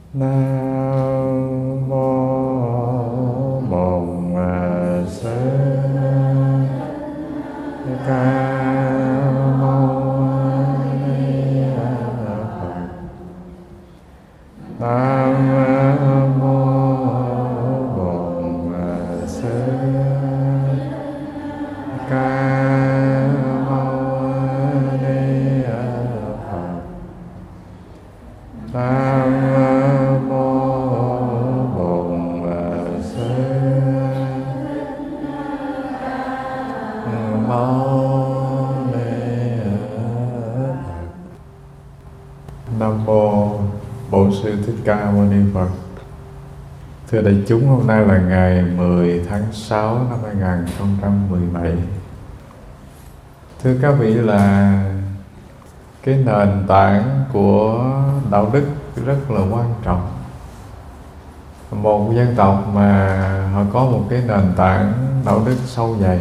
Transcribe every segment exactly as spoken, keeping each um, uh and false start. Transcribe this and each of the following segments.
Nam mô Bổn Sư Thích Ca Mâu Ni Phật. Nam mô Bổn Sư Thích Ca Mâu Ni Phật. Nam mô Bổn Sư Mâu Ni Phật. Nam mô Bổn Sư Thích Ca Mâu Ni Phật. Thưa đại chúng, hôm nay là ngày mười tháng sáu năm hai nghìn không trăm mười bảy. Thưa các vị, là cái nền tảng của đạo đức rất là quan trọng. Một dân tộc mà họ có một cái nền tảng đạo đức sâu dày,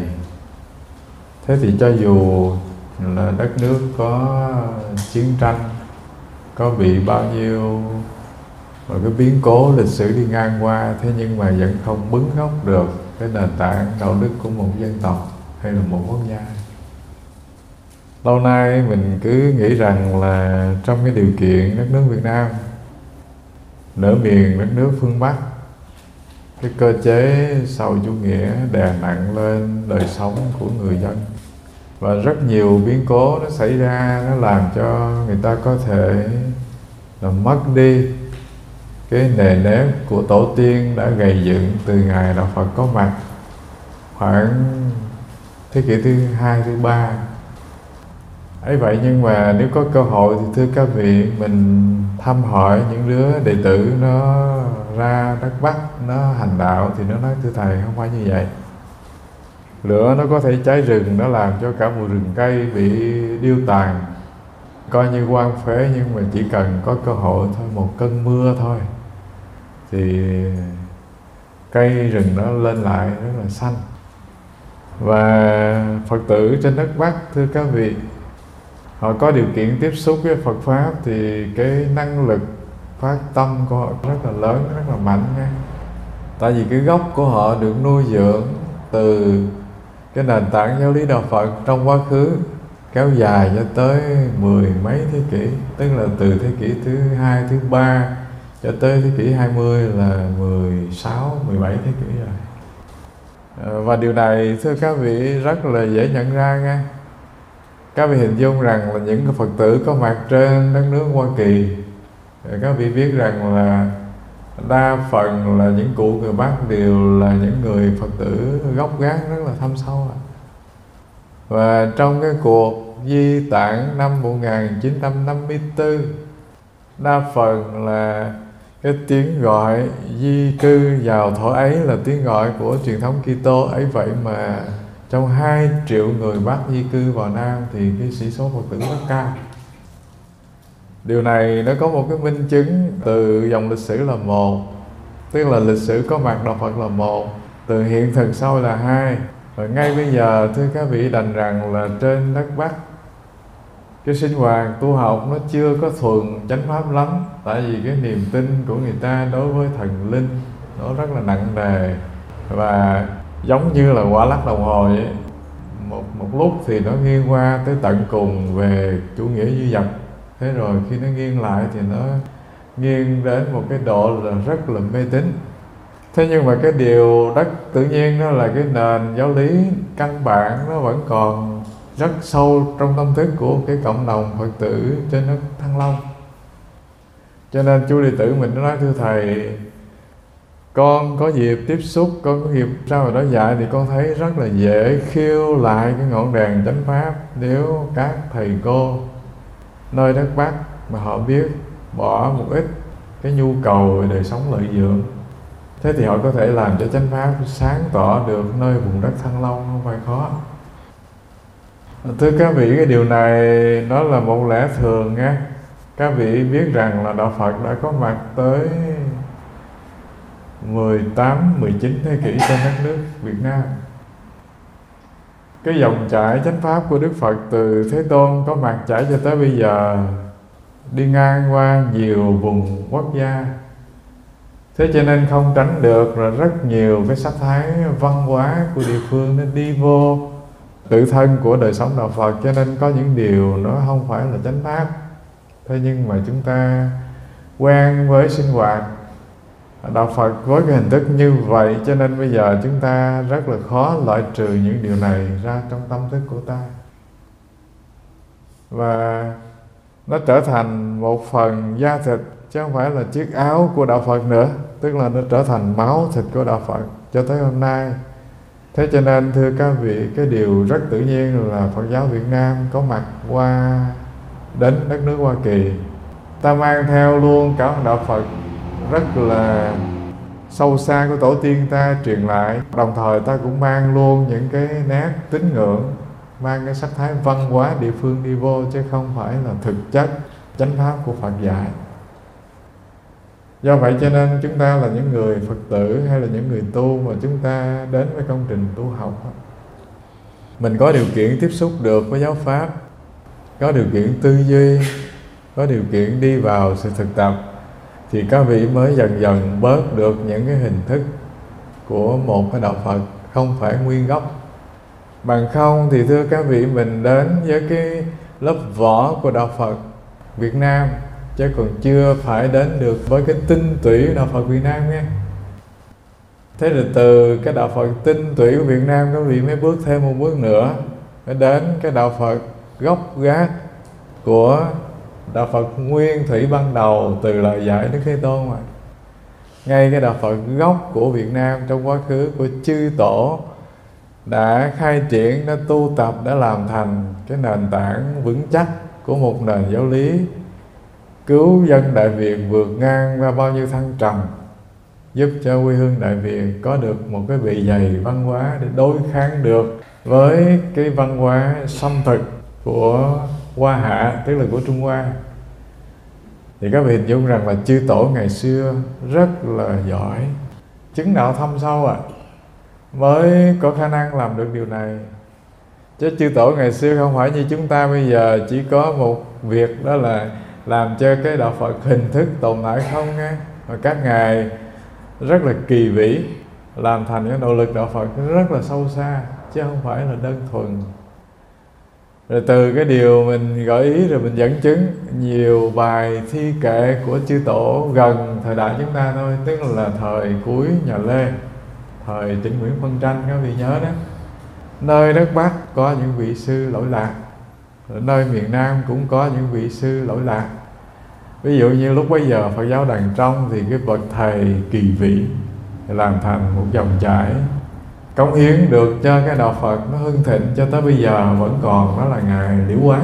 thế thì cho dù là đất nước có chiến tranh, có bị bao nhiêu và cái biến cố lịch sử đi ngang qua, thế nhưng mà vẫn không bứng gốc được cái nền tảng đạo đức của một dân tộc hay là một quốc gia. Lâu nay mình cứ nghĩ rằng là trong cái điều kiện đất nước Việt Nam, nửa miền đất nước phương Bắc, cái cơ chế xã hội chủ nghĩa đè nặng lên đời sống của người dân, và rất nhiều biến cố nó xảy ra, nó làm cho người ta có thể là mất đi cái nề nếp của tổ tiên đã gầy dựng từ ngày đạo Phật có mặt khoảng thế kỷ thứ hai, thứ ba. Ấy vậy nhưng mà nếu có cơ hội thì thưa các vị, mình thăm hỏi những đứa đệ tử nó ra đất Bắc, nó hành đạo, thì nó nói thưa thầy không phải như vậy. Lửa nó có thể cháy rừng, nó làm cho cả một rừng cây bị điêu tàn, coi như hoang phế, nhưng mà chỉ cần có cơ hội thôi, một cơn mưa thôi, thì cây rừng nó lên lại rất là xanh. Và Phật tử trên đất Bắc, thưa các vị, họ có điều kiện tiếp xúc với Phật Pháp thì cái năng lực phát tâm của họ rất là lớn, rất là mạnh nha. Tại vì cái gốc của họ được nuôi dưỡng từ cái nền tảng giáo lý đạo Phật trong quá khứ, kéo dài cho tới mười mấy thế kỷ, tức là từ thế kỷ thứ hai, thứ ba cho tới thế kỷ hai mươi là mười sáu, mười bảy thế kỷ rồi. Và điều này thưa các vị rất là dễ nhận ra nha. Các vị hình dung rằng là những Phật tử có mặt trên đất nước Hoa Kỳ, các vị biết rằng là đa phần là những cụ người Bắc đều là những người Phật tử gốc gác rất là thâm sâu. Và trong cái cuộc di tản năm một nghìn chín trăm năm mươi tư, đa phần là cái tiếng gọi di cư vào thổ ấy là tiếng gọi của truyền thống Kitô. Ấy vậy mà trong hai triệu người Bắc di cư vào Nam thì cái sĩ số Phật tử rất cao. Điều này nó có một cái minh chứng từ dòng lịch sử là một, tức là lịch sử có mặt đạo Phật là một, từ hiện thực sau là hai. Và ngay bây giờ thưa các vị, đành rằng là trên đất Bắc, cái sinh hoạt tu học nó chưa có thuần chánh pháp lắm. Tại vì cái niềm tin của người ta đối với thần linh nó rất là nặng nề, và giống như là quả lắc đồng hồ vậy. Một, một lúc thì nó nghiêng qua tới tận cùng về chủ nghĩa duy vật, thế rồi khi nó nghiêng lại thì nó nghiêng đến một cái độ là rất là mê tín. Thế nhưng mà cái điều rất tự nhiên đó là cái nền giáo lý căn bản nó vẫn còn rất sâu trong tâm thức của cái cộng đồng Phật tử trên đất Thăng Long. Cho nên chú đệ tử mình nó nói thưa thầy, con có dịp tiếp xúc, con có dịp ra vào đó dạy thì con thấy rất là dễ khiêu lại cái ngọn đèn chánh pháp nếu các thầy cô nơi đất Bắc mà họ biết bỏ một ít cái nhu cầu về đời sống lợi dưỡng, thế thì họ có thể làm cho chánh pháp sáng tỏ được nơi vùng đất Thăng Long, không phải khó. Thưa các vị, cái điều này nó là một lẽ thường nha. Các vị biết rằng là đạo Phật đã có mặt tới mười tám, mười chín thế kỷ trên đất nước Việt Nam. Cái dòng chảy chánh pháp của Đức Phật từ Thế Tôn có mặt chảy cho tới bây giờ, đi ngang qua nhiều vùng quốc gia, Thế cho nên không tránh được là rất nhiều cái sắc thái văn hóa của địa phương nó đi vô tự thân của đời sống đạo Phật, cho nên có những điều nó không phải là chánh pháp. Thế nhưng mà chúng ta quen với sinh hoạt đạo Phật với cái hình thức như vậy, cho nên bây giờ chúng ta rất là khó loại trừ những điều này ra trong tâm thức của ta, và nó trở thành một phần da thịt chứ không phải là chiếc áo của đạo Phật nữa, tức là nó trở thành máu thịt của đạo Phật cho tới hôm nay. Thế cho nên thưa các vị, cái điều rất tự nhiên là Phật giáo Việt Nam có mặt qua đến đất nước Hoa Kỳ, ta mang theo luôn cả đạo Phật rất là sâu xa của tổ tiên ta truyền lại, đồng thời ta cũng mang luôn những cái nét tín ngưỡng, mang cái sắc thái văn hóa địa phương đi vô, chứ không phải là thực chất chánh pháp của Phật dạy. Do vậy cho nên chúng ta là những người Phật tử hay là những người tu mà chúng ta đến với công trình tu học, mình có điều kiện tiếp xúc được với giáo pháp, có điều kiện tư duy, có điều kiện đi vào sự thực tập, thì các vị mới dần dần bớt được những cái hình thức của một cái đạo Phật không phải nguyên gốc. Bằng không thì thưa các vị, mình đến với cái lớp vỏ của đạo Phật Việt Nam, chứ còn chưa phải đến được với cái tinh túy đạo Phật Việt Nam nghe. Thế rồi từ cái đạo Phật tinh túy của Việt Nam, các vị mới bước thêm một bước nữa, mới đến cái đạo Phật gốc gác của đạo Phật nguyên thủy ban đầu từ lời dạy Đức Thế Tôn mà. Ngay cái đạo Phật gốc của Việt Nam trong quá khứ của chư tổ đã khai triển, đã tu tập, đã làm thành cái nền tảng vững chắc của một nền giáo lý cứu dân Đại Việt vượt ngang qua bao nhiêu thăng trầm, giúp cho quê hương Đại Việt có được một cái bề dày văn hóa để đối kháng được với cái văn hóa xâm thực của Hoa Hạ, tức là của Trung Hoa. Thì các vị hình dung rằng là chư tổ ngày xưa rất là giỏi, chứng đạo thâm sâu à, mới có khả năng làm được điều này. Chứ chư tổ ngày xưa không phải như chúng ta bây giờ chỉ có một việc, đó là làm cho cái đạo Phật hình thức tồn tại không nghe. Mà các ngài rất là kỳ vĩ, làm thành cái nội lực đạo Phật rất là sâu xa, chứ không phải là đơn thuần. Rồi từ cái điều mình gợi ý rồi mình dẫn chứng nhiều bài thi kệ của chư tổ gần thời đại chúng ta thôi, tức là thời cuối nhà Lê, thời Trịnh Nguyễn phân tranh, các vị nhớ đó. Nơi đất Bắc có những vị sư lỗi lạc, ở nơi miền Nam cũng có những vị sư lỗi lạc. Ví dụ như lúc bấy giờ Phật giáo Đàn Trong thì cái bậc thầy kỳ vĩ làm thành một dòng chảy cống hiến được cho cái đạo Phật nó hưng thịnh cho tới bây giờ vẫn còn, đó là ngài Liễu Quán.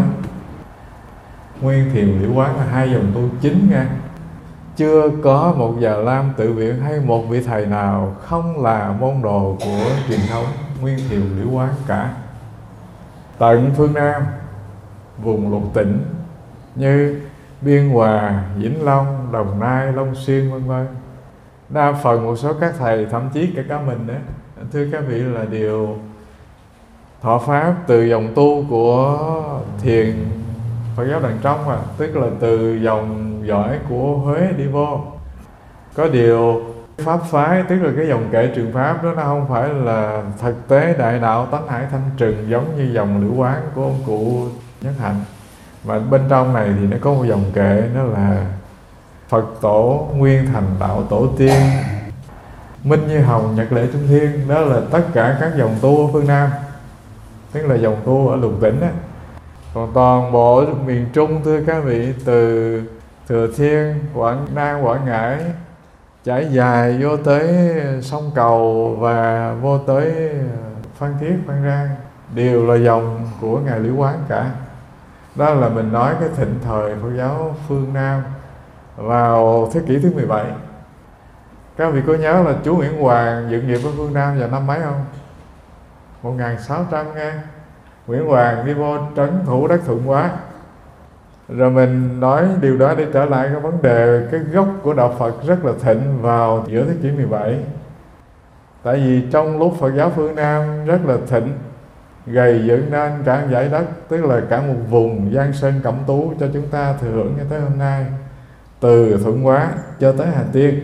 Nguyên Thiền Liễu Quán là hai dòng tu chính nha. Chưa có một Già Lam tự viện hay một vị thầy nào không là môn đồ của truyền thống Nguyên Thiền Liễu Quán cả. Tận phương Nam, vùng lục tỉnh như Biên Hòa, Vĩnh Long, Đồng Nai, Long Xuyên vân vân, đa phần một số các thầy, thậm chí cả cả mình đó, thưa các vị, là điều thọ pháp từ dòng tu của thiền Phật giáo Đàn Trong à, tức là từ dòng dõi của Huế đi vô. Có điều pháp phái, tức là cái dòng kệ trường pháp đó, nó không phải là thực tế đại đạo tánh hải thanh trừng giống như dòng Liễu Quán của ông cụ Nhất Hạnh. Mà bên trong này thì nó có một dòng kệ, nó là Phật tổ nguyên thành đạo tổ tiên, Minh Như Hồng, Nhật Lệ Trung Thiên. Đó là tất cả các dòng tu ở phương Nam, tức là dòng tu ở lục tỉnh á. Còn toàn bộ miền Trung, thưa các vị, từ Thừa Thiên, Quảng Nam, Quảng Ngãi, trải dài vô tới sông Cầu và vô tới Phan Thiết, Phan Rang, đều là dòng của ngài Liễu Quán cả. Đó là mình nói cái thịnh thời Phật giáo phương Nam vào thế kỷ thứ mười bảy. Các vị có nhớ là chú Nguyễn Hoàng dựng nghiệp ở phương Nam vào năm mấy không? một nghìn sáu trăm nghe. Nguyễn Hoàng đi vô trấn thủ đất Thuận Hóa. Rồi mình nói điều đó để trở lại cái vấn đề cái gốc của đạo Phật rất là thịnh vào giữa thế kỷ mười bảy. Tại vì trong lúc Phật giáo phương Nam rất là thịnh, gầy dựng nên cả một dải đất, tức là cả một vùng Giang Sơn Cẩm Tú cho chúng ta thừa hưởng cho tới hôm nay, từ Thuận Hóa cho tới Hà Tiên.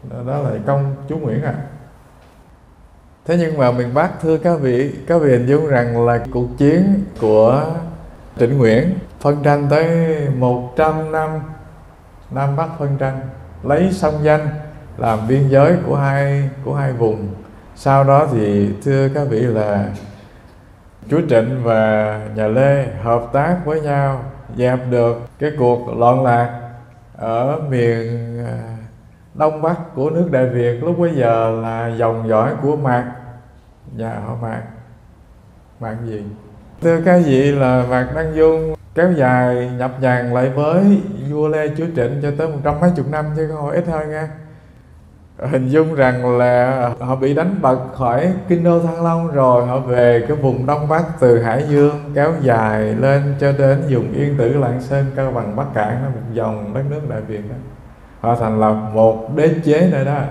Đó là công chúa Nguyễn à. Thế nhưng mà miền Bắc, thưa các vị, các vị hình dung rằng là cuộc chiến của Trịnh Nguyễn phân tranh tới một trăm năm, Nam Bắc phân tranh, lấy sông Danh làm biên giới của hai của hai vùng. Sau đó thì thưa các vị là chúa Trịnh và nhà Lê hợp tác với nhau dẹp được cái cuộc loạn lạc ở miền Đông Bắc của nước Đại Việt. Lúc bấy giờ là dòng dõi của Mạc, nhà họ Mạc. Mạc gì? Thưa các vị là Mạc Đăng Dung kéo dài nhập nhằng lại với vua Lê chúa Trịnh cho tới một trăm mấy chục năm chứ không phải ít hơn nha. Hình dung rằng là họ bị đánh bật khỏi kinh đô Thăng Long rồi họ về cái vùng Đông Bắc từ Hải Dương kéo dài lên cho đến vùng Yên Tử, Lạng Sơn, Cao Bằng, Bắc Cạn, đó, một dòng đất nước Đại Việt đó. Họ thành lập một đế chế nơi đó.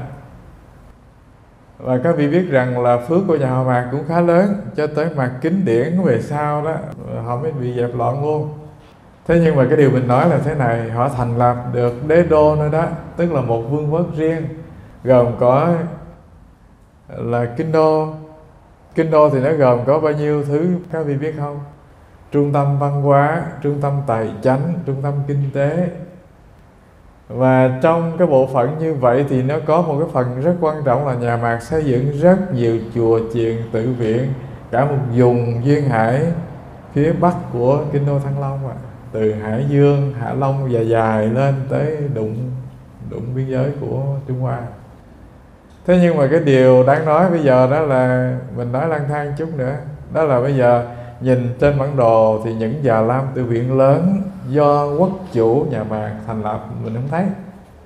Và các vị biết rằng là phước của nhà họ Mạc cũng khá lớn, cho tới Mạc Kính Điển về sau đó họ mới bị dẹp loạn luôn. Thế nhưng mà cái điều mình nói là thế này, họ thành lập được đế đô nơi đó, tức là một vương quốc riêng, gồm có là kinh đô. Kinh đô thì nó gồm có bao nhiêu thứ các vị biết không? Trung tâm văn hóa, trung tâm tài chánh, trung tâm kinh tế. Và trong cái bộ phận như vậy thì nó có một cái phần rất quan trọng là nhà Mạc xây dựng rất nhiều chùa chiền tự viện, cả một vùng duyên hải phía bắc của kinh đô Thăng Long à. Từ Hải Dương, Hạ Long dài dài lên tới đụng đụng biên giới của Trung Hoa. Thế nhưng mà cái điều đáng nói bây giờ đó là mình nói lang thang chút nữa, đó là bây giờ nhìn trên bản đồ thì những già lam tự viện lớn do quốc chủ nhà Mạc thành lập mình không thấy.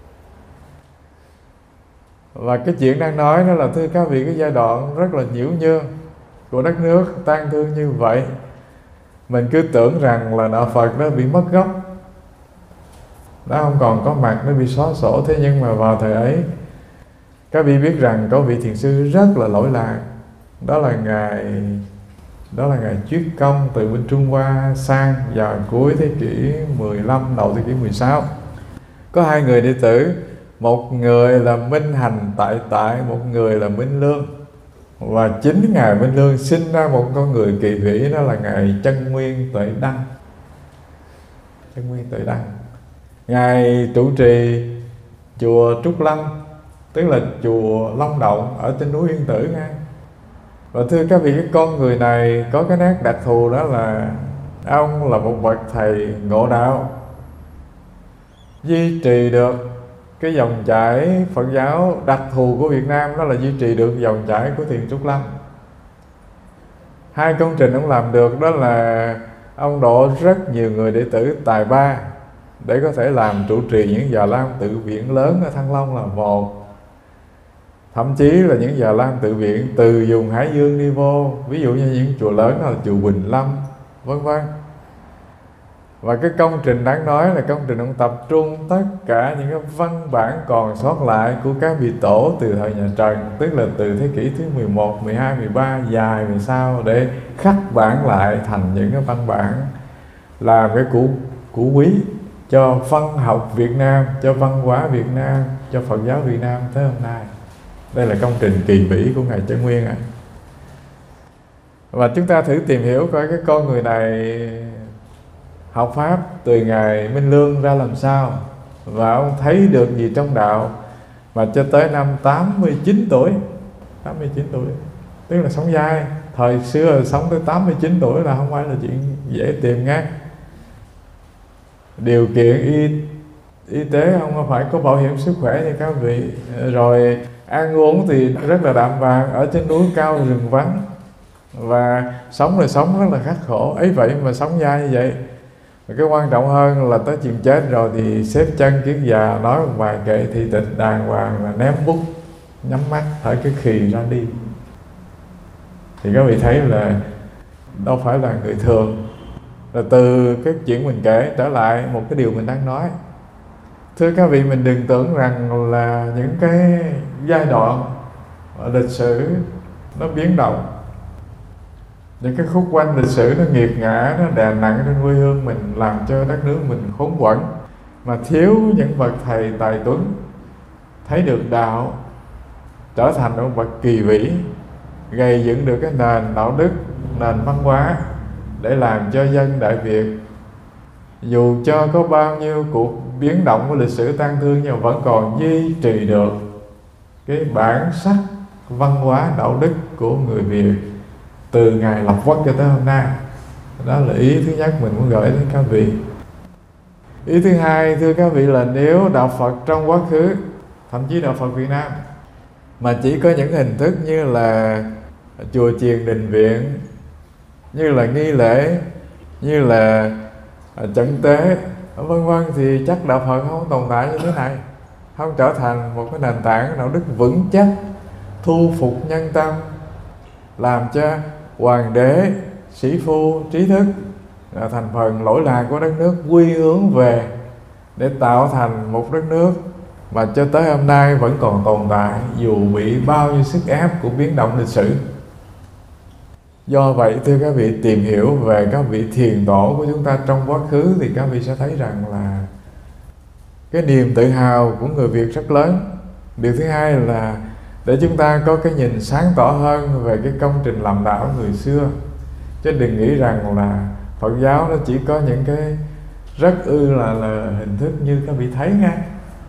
Và cái chuyện đang nói đó là thưa các vị, cái giai đoạn rất là nhiễu nhương của đất nước tan thương như vậy, mình cứ tưởng rằng là đạo Phật đó bị mất gốc, nó không còn có mặt, nó bị xóa sổ. Thế nhưng mà vào thời ấy các vị biết rằng có vị thiền sư rất là lỗi lạc, đó là ngài đó là ngài Chuyết Công từ bên Trung Hoa sang vào cuối thế kỷ mười lăm, đầu thế kỷ mười sáu. Có hai người đệ tử, một người là Minh Hành Tại Tại, một người là Minh Lương. Và chính ngài Minh Lương sinh ra một con người kỳ vĩ, đó là ngài Chân Nguyên Tuệ Đăng. Chân Nguyên Tuệ Đăng, ngài trụ trì chùa Trúc Lâm, tức là chùa Long Động ở trên núi Yên Tử nha. Và thưa các vị, cái con người này có cái nét đặc thù, đó là ông là một bậc thầy ngộ đạo, duy trì được cái dòng chảy Phật giáo đặc thù của Việt Nam, đó là duy trì được dòng chảy của thiền Trúc Lâm. Hai công trình ông làm được đó là ông độ rất nhiều người đệ tử tài ba để có thể làm trụ trì những già lam tự viện lớn ở Thăng Long là một. Thậm chí là những già lam tự viện từ vùng Hải Dương đi vô, ví dụ như những chùa lớn là chùa Bình Lâm, vân vân. Và cái công trình đáng nói là công trình ông tập trung tất cả những cái văn bản còn sót lại của các vị tổ từ thời nhà Trần, tức là từ thế kỷ thứ mười một, mười hai, mười ba dài về sau, để khắc bản lại thành những cái văn bản làm cái củ củ quý cho văn học Việt Nam, cho văn hóa Việt Nam, cho Phật giáo Việt Nam tới hôm nay. Đây là công trình kỳ vĩ của ngài Chân Nguyên ạ. À. Và chúng ta thử tìm hiểu coi cái con người này học pháp từ ngài Minh Lương ra làm sao, và ông thấy được gì trong đạo mà cho tới năm tám mươi chín tuổi, tám mươi chín tuổi, tức là sống dai. Thời xưa sống tới tám mươi chín tuổi là không phải là chuyện dễ tìm nghe. Điều kiện y y tế không phải có bảo hiểm sức khỏe như các vị, rồi ăn uống thì rất là đạm bạc, ở trên núi cao rừng vắng, và sống là sống rất là khắc khổ. Ấy vậy mà sống dai như vậy. Và cái quan trọng hơn là tới chuyện chết rồi thì xếp chân kiết già, nói một vài kệ thị tịch đàng hoàng, là ném bút, nhắm mắt, thở cái khì ra đi. Thì các vị thấy là đâu phải là người thường. Là từ cái chuyện mình kể trở lại một cái điều mình đang nói. Thưa các vị, mình đừng tưởng rằng là những cái giai đoạn lịch sử nó biến động, những cái khúc quanh lịch sử nó nghiệt ngã, nó đè nặng trên quê hương mình, làm cho đất nước mình khốn quẫn, mà thiếu những bậc thầy tài tuấn, thấy được đạo, trở thành một bậc kỳ vĩ, gây dựng được cái nền đạo đức, nền văn hóa để làm cho dân Đại Việt dù cho có bao nhiêu cuộc biến động của lịch sử tang thương nhưng vẫn còn duy trì được cái bản sắc văn hóa đạo đức của người Việt từ ngày lập quốc cho tới hôm nay. Đó là ý thứ nhất mình muốn gửi đến các vị. Ý thứ hai, thưa các vị, là nếu đạo Phật trong quá khứ, thậm chí đạo Phật Việt Nam mà chỉ có những hình thức như là chùa chiền đình viện, như là nghi lễ, như là trận tế, vân vân, thì chắc đạo Phật không tồn tại như thế này, không trở thành một cái nền tảng đạo đức vững chắc, thu phục nhân tâm, làm cho hoàng đế, sĩ phu, trí thức là thành phần lỗi lạc của đất nước quy hướng về để tạo thành một đất nước mà cho tới hôm nay vẫn còn tồn tại dù bị bao nhiêu sức ép của biến động lịch sử. Do vậy, thưa các vị, tìm hiểu về các vị thiền tổ của chúng ta trong quá khứ thì các vị sẽ thấy rằng là cái niềm tự hào của người Việt rất lớn. Điều thứ hai là để chúng ta có cái nhìn sáng tỏ hơn về cái công trình làm đạo người xưa, chứ đừng nghĩ rằng là Phật giáo nó chỉ có những cái rất ư là, là hình thức như các vị thấy nha.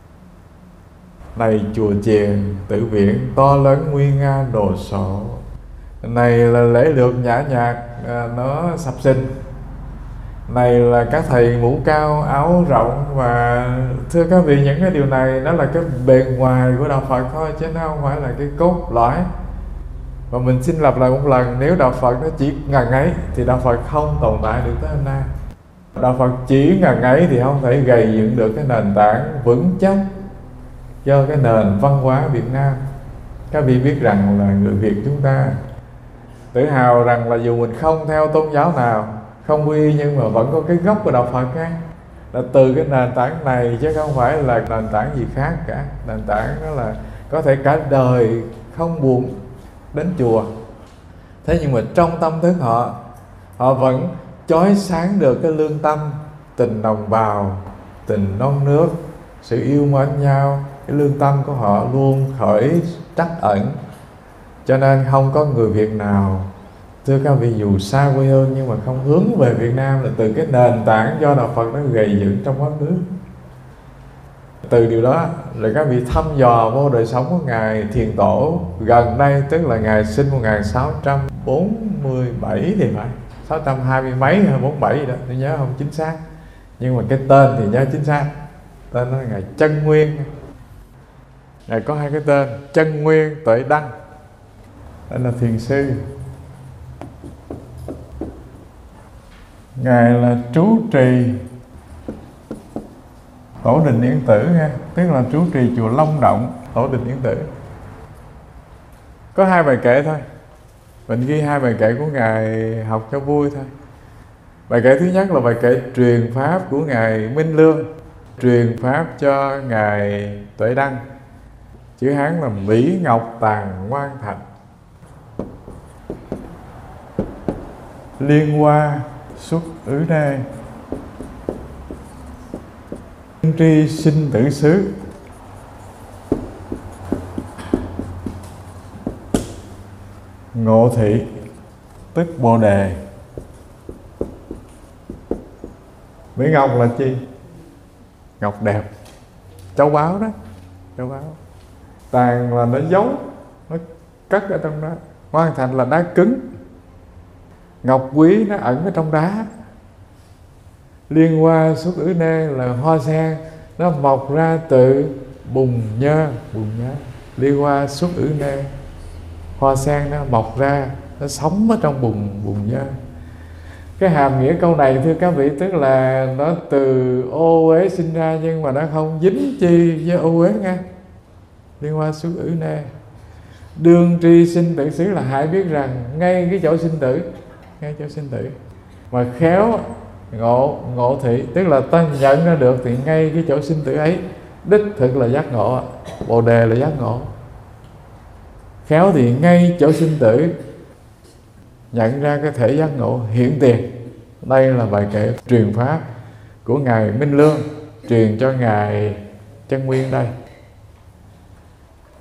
Này chùa chiền, tự viện to lớn nguy nga đồ sộ, này là lễ lược nhã nhạc à, nó sập sình, này là các thầy mũ cao áo rộng. Và thưa các vị, những cái điều này nó là cái bề ngoài của đạo Phật thôi, chứ nó không phải là cái cốt lõi. Và mình xin lặp lại một lần, nếu đạo Phật nó chỉ ngần ấy thì đạo Phật không tồn tại được tới hôm nay. Đạo Phật chỉ ngần ấy thì không thể gây dựng được cái nền tảng vững chắc cho cái nền văn hóa Việt Nam. Các vị biết rằng là người Việt chúng ta tự hào rằng là dù mình không theo tôn giáo nào, không quy, nhưng mà vẫn có cái gốc của đạo Phật á, là từ cái nền tảng này, chứ không phải là nền tảng gì khác cả. Nền tảng đó là có thể cả đời không buồn đến chùa, thế nhưng mà trong tâm thức họ, họ vẫn chói sáng được cái lương tâm, tình đồng bào, tình non nước, sự yêu mến nhau. Cái lương tâm của họ luôn khởi trắc ẩn, cho nên không có người Việt nào, thưa các vị, dù xa quê hương nhưng mà không hướng về Việt Nam là từ cái nền tảng do đạo Phật nó gây dựng trong quá khứ. Từ điều đó là các vị thăm dò vô đời sống của Ngài Thiền Tổ gần đây, tức là Ngài sinh một nghìn sáu trăm bốn mươi bảy thì phải, sáu trăm hai mươi mấy hay bốn mươi bảy gì đó, tôi nhớ không chính xác, nhưng mà cái tên thì nhớ chính xác. Tên nó là Ngài Chân Nguyên. Ngài có hai cái tên, Chân Nguyên Tuệ Đăng. Đây là thiền sư. Ngài là trú trì Tổ Đình Yên Tử nha, tức là trú trì chùa Long Động, Tổ Đình Yên Tử. Có hai bài kệ thôi, mình ghi hai bài kệ của Ngài học cho vui thôi. Bài kệ thứ nhất là bài kệ truyền pháp của Ngài Minh Lương, truyền pháp cho Ngài Tuệ Đăng. Chữ Hán là Mỹ Ngọc Tàng Ngoan Thạch. Liên hoa xuất ứ đê, tri sinh tử xứ. Ngộ thị tức Bồ Đề. Mỹ Ngọc là chi? Ngọc đẹp, châu báu đó, châu báu. Tàng là nó giấu, nó cất ở trong đó. Ngoan Thạch là đá cứng, ngọc quý nó ẩn ở trong đá. Liên hoa xuất ứ nê là hoa sen, nó mọc ra từ bùn nhơ, bùn nhơ. Liên hoa xuất ứ nê, hoa sen nó mọc ra, nó sống ở trong bùn bùn nhơ. Cái hàm nghĩa câu này, thưa các vị, tức là nó từ ô uế sinh ra, nhưng mà nó không dính chi với ô uế nha. Liên hoa xuất ứ nê. Đương tri sinh tử xứ là hãy biết rằng ngay cái chỗ sinh tử, ngay chỗ sinh tử mà khéo ngộ, ngộ thị, tức là ta nhận ra được thì ngay cái chỗ sinh tử ấy đích thực là giác ngộ. Bồ đề là giác ngộ. Khéo thì ngay chỗ sinh tử nhận ra cái thể giác ngộ hiện tiền. Đây là bài kệ truyền pháp của Ngài Minh Lương, truyền cho Ngài Chân Nguyên đây.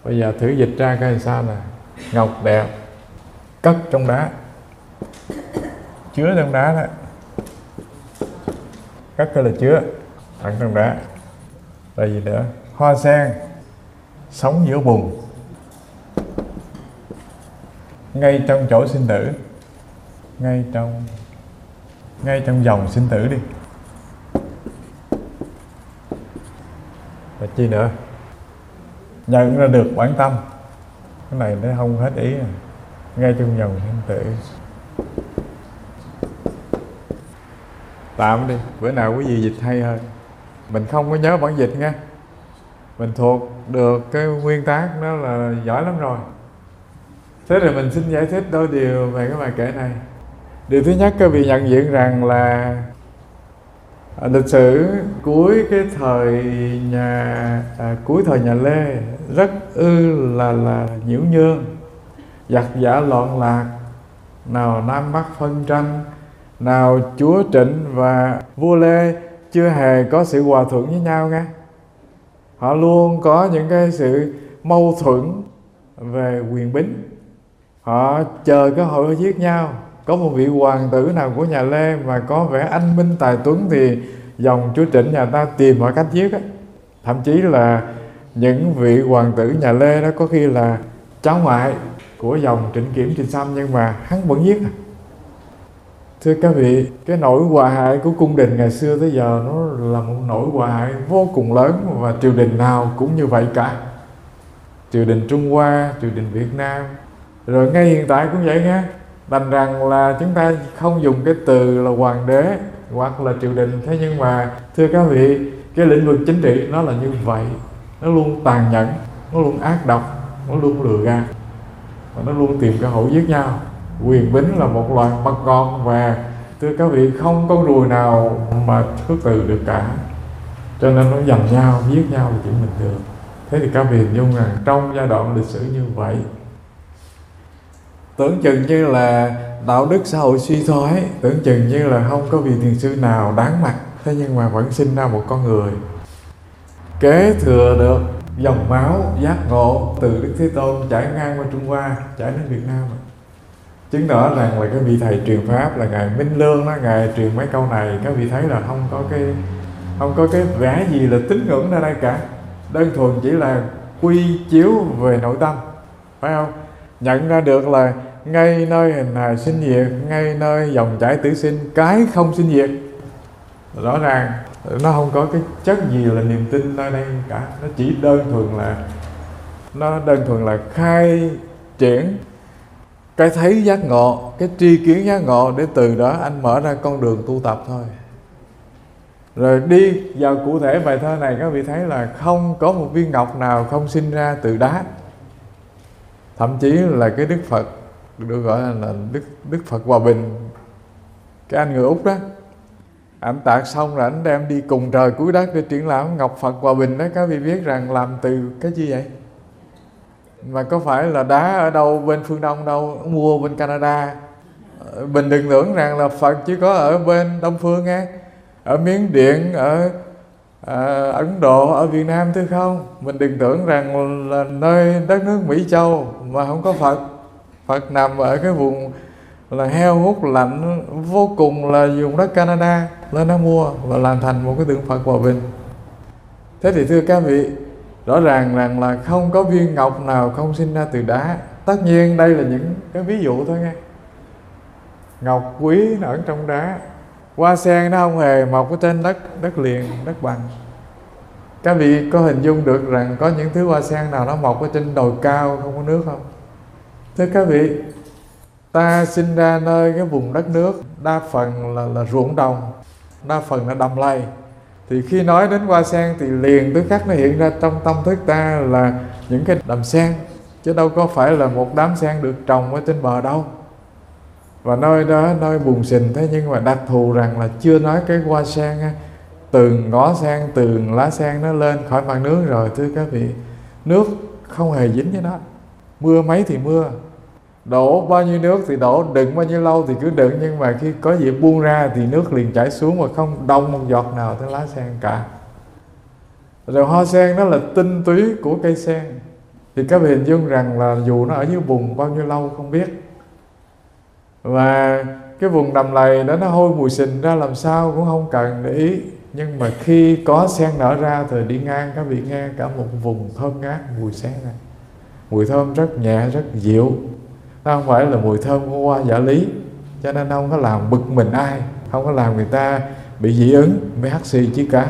Bây giờ thử dịch ra cái sao nè. Ngọc đẹp cất trong đá, chứa trong đá đó. Cất cái là chứa ẩn trong đá. Rồi gì nữa? Hoa sen sống giữa bùn, ngay trong chỗ sinh tử, ngay trong ngay trong dòng sinh tử đi. Và chi nữa? Nhận ra được bản tâm. Cái này nó không hết ý à. Ngay trong dòng sinh tử. Tạm đi, bữa nào quý vị dịch hay hơn. Mình không có nhớ bản dịch nha, mình thuộc được cái nguyên tác đó là giỏi lắm rồi. Thế rồi mình xin giải thích đôi điều về cái bài kể này. Điều thứ nhất, các vị nhận diện rằng là lịch sử cuối cái thời nhà à, cuối thời nhà Lê rất ư là là nhiễu nhương, giặc giả loạn lạc, nào Nam Bắc phân tranh, nào chúa Trịnh và vua Lê chưa hề có sự hòa thuận với nhau nghe. Họ luôn có những cái sự mâu thuẫn về quyền bính. Họ chờ cơ hội giết nhau. Có một vị hoàng tử nào của nhà Lê mà có vẻ anh minh tài tuấn thì dòng chúa Trịnh nhà ta tìm mọi cách giết ấy. Thậm chí là những vị hoàng tử nhà Lê đó có khi là cháu ngoại của dòng Trịnh Kiểm, Trịnh Sâm, nhưng mà hắn vẫn giết. Thưa các vị, cái nỗi hòa hại của cung đình ngày xưa tới giờ nó là một nỗi hòa hại vô cùng lớn, và triều đình nào cũng như vậy cả. Triều đình Trung Hoa, triều đình Việt Nam, rồi ngay hiện tại cũng vậy nha. Đành rằng là chúng ta không dùng cái từ là hoàng đế hoặc là triều đình. Thế nhưng mà thưa các vị, cái lĩnh vực chính trị nó là như vậy. Nó luôn tàn nhẫn, nó luôn ác độc, nó luôn lừa gạt, và nó luôn tìm cơ hội giết nhau. Quyền bính là một loài mật ngọt, và thưa các vị, không có ruồi nào mà khước từ được cả. Cho nên nó giành nhau, giết nhau là chuyện bình thường. Thế thì các vị hình dung rằng trong giai đoạn lịch sử như vậy, tưởng chừng như là đạo đức xã hội suy thoái, tưởng chừng như là không có vị thiền sư nào đáng mặt. Thế nhưng mà vẫn sinh ra một con người kế thừa được dòng máu giác ngộ từ Đức Thế Tôn chảy ngang qua Trung Hoa, chảy đến Việt Nam. Chứng tỏ rằng là cái vị thầy truyền pháp là ngài Minh Lương đó, ngài truyền mấy câu này, các vị thấy là không có cái không có cái vẻ gì là tín ngưỡng ra đây cả, đơn thuần chỉ là quy chiếu về nội tâm, phải không? Nhận ra được là ngay nơi hình hài sinh diệt, ngay nơi dòng chảy tử sinh, cái không sinh diệt, rõ ràng nó không có cái chất gì là niềm tin nơi đây cả. Nó chỉ đơn thuần là nó đơn thuần là khai triển cái thấy giác ngộ, cái tri kiến giác ngộ, để từ đó anh mở ra con đường tu tập thôi. Rồi đi vào cụ thể bài thơ này, các vị thấy là không có một viên ngọc nào không sinh ra từ đá. Thậm chí là cái Đức Phật được gọi là Đức, Đức Phật Hòa Bình, cái anh người Úc đó, ảnh tạc xong rồi ảnh đem đi cùng trời cuối đất để triển lãm ngọc Phật Hòa Bình đó. Các vị biết rằng làm từ cái gì vậy? Mà có phải là đá ở đâu bên phương Đông đâu, mua bên Canada. Mình đừng tưởng rằng là Phật chỉ có ở bên Đông phương nghe, ở Miến Điện, ở à, Ấn Độ, ở Việt Nam thôi không. Mình đừng tưởng rằng là nơi đất nước Mỹ Châu mà không có Phật. Phật nằm ở cái vùng là heo hút lạnh vô cùng, là vùng đất Canada, lên nó mua và làm thành một cái tượng Phật Hòa Bình. Thế thì thưa các vị, rõ ràng rằng là không có viên ngọc nào không sinh ra từ đá. Tất nhiên đây là những cái ví dụ thôi nghe. Ngọc quý nó ở trong đá, hoa sen nó không hề mọc ở trên đất đất liền, đất bằng. Các vị có hình dung được rằng có những thứ hoa sen nào nó mọc ở trên đồi cao không có nước không? Thưa các vị, ta sinh ra nơi cái vùng đất nước đa phần là, là ruộng đồng, đa phần là đầm lầy. Thì khi nói đến hoa sen thì liền tức khắc nó hiện ra trong tâm thức ta là những cái đầm sen, chứ đâu có phải là một đám sen được trồng ở trên bờ đâu. Và nơi đó nơi bùn xình. Thế nhưng mà đặc thù rằng là chưa nói cái hoa sen, từng ngõ sen, từng lá sen nó lên khỏi mặt nước rồi. Thưa các vị, nước không hề dính với nó. Mưa mấy thì mưa, đổ bao nhiêu nước thì đổ, đựng bao nhiêu lâu thì cứ đựng, nhưng mà khi có dịp buông ra thì nước liền chảy xuống và không đông một giọt nào tới lá sen cả. Rồi hoa sen đó là tinh túy của cây sen, Thì các vị hình dung rằng là dù nó ở dưới bùn bao nhiêu lâu không biết, và cái vùng đầm lầy đó nó hôi mùi xình ra làm sao cũng không cần để ý. Nhưng mà khi có sen nở ra thì đi ngang các vị nghe cả một vùng thơm ngát mùi sen này. Mùi thơm rất nhẹ, rất dịu. Nó không phải là mùi thơm của hoa giả lý, cho nên nó không có làm bực mình ai, không có làm người ta bị dị ứng, bị hắt xì chứ cả.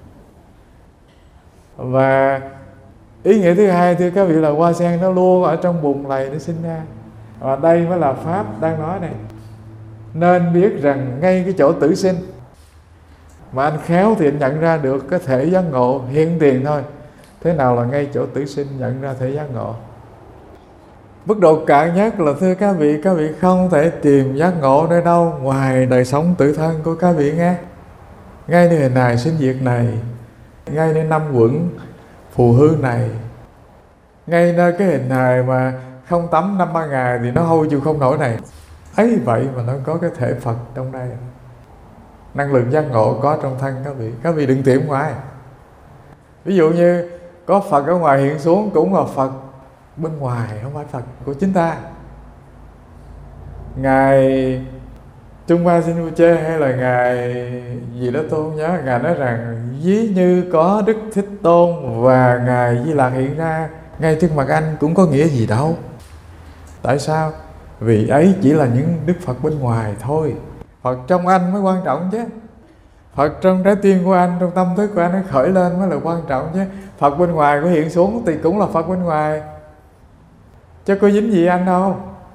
Và ý nghĩa thứ hai thưa các vị là hoa sen nó luôn ở trong bùn lầy nó sinh ra. Và đây mới là Pháp đang nói này. Nên biết rằng ngay cái chỗ tử sinh mà anh khéo thì anh nhận ra được cái thể giác ngộ hiện tiền thôi. Thế nào là ngay chỗ tử sinh nhận ra thể giác ngộ? Mức độ cạn nhất là thưa các vị, các vị không thể tìm giác ngộ nơi đâu ngoài đời sống tự thân của các vị nghe. Ngay nơi hình hài sinh diệt này, ngay nơi năm quẩn phù hư này, ngay nơi cái hình hài mà không tắm năm ba ngày thì nó hôi chịu không nổi này. Ấy vậy mà nó có cái thể Phật trong đây. Năng lượng giác ngộ có trong thân các vị. Các vị đừng tìm ngoài. Ví dụ như có Phật ở ngoài hiện xuống cũng là Phật bên ngoài, không phải Phật của chính ta. Ngài Trung Hoa Rinpoche hay là Ngài gì đó tôi không nhớ, Ngài nói rằng ví như có Đức Thích Tôn và Ngài Di Lặc hiện ra ngay trước mặt anh cũng có nghĩa gì đâu. Tại sao? Vì ấy chỉ là những Đức Phật bên ngoài thôi. Phật trong anh mới quan trọng chứ. Phật trong trái tim của anh, trong tâm thức của anh nó khởi lên mới là quan trọng chứ. Phật bên ngoài có hiện xuống thì cũng là Phật bên ngoài, chứ có dính gì anh đâu.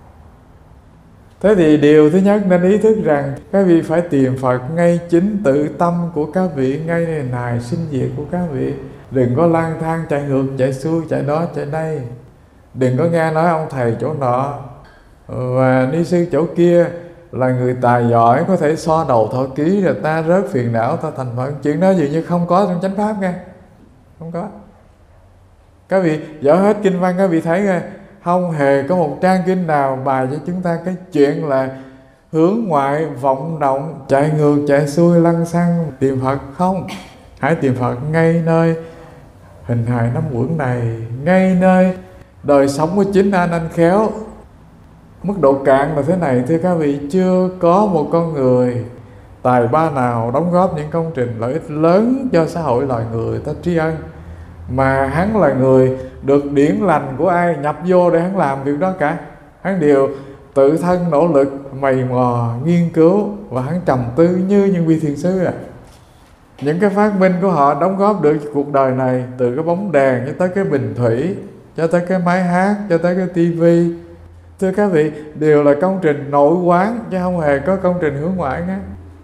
Thế thì điều thứ nhất nên ý thức rằng các vị phải tìm Phật ngay chính tự tâm của các vị, ngay nơi này sinh diệt của các vị. Đừng có lang thang chạy ngược, chạy xuôi, chạy đó, chạy đây. Đừng có nghe nói ông thầy chỗ nọ và ni sư chỗ kia là người tài giỏi, có thể so đầu thọ ký rồi ta rớt phiền não, ta thành Phật. Chuyện đó dường như không có trong chánh pháp nghe. Không có. Các vị dở hết kinh văn, các vị thấy nghe, không hề có một trang kinh nào bài cho chúng ta cái chuyện là hướng ngoại, vọng động, chạy ngược, chạy xuôi, lăng xăng tìm Phật. Không. Hãy tìm Phật ngay nơi hình hài năm uẩn này, ngay nơi đời sống của chính anh, anh khéo. Mức độ cạn là thế này thưa các vị, chưa có một con người tài ba nào đóng góp những công trình lợi ích lớn cho xã hội loài người ta tri ân, mà hắn là người được điển lành của ai nhập vô để hắn làm việc đó cả. Hắn đều tự thân nỗ lực, mày mò, nghiên cứu và hắn trầm tư như những vị thiền sư à. Những cái phát minh của họ đóng góp được cuộc đời này, từ cái bóng đèn cho tới cái bình thủy, cho tới cái máy hát, cho tới cái tivi. Thưa các vị, đều là công trình nội quán chứ không hề có công trình hướng ngoại nhé.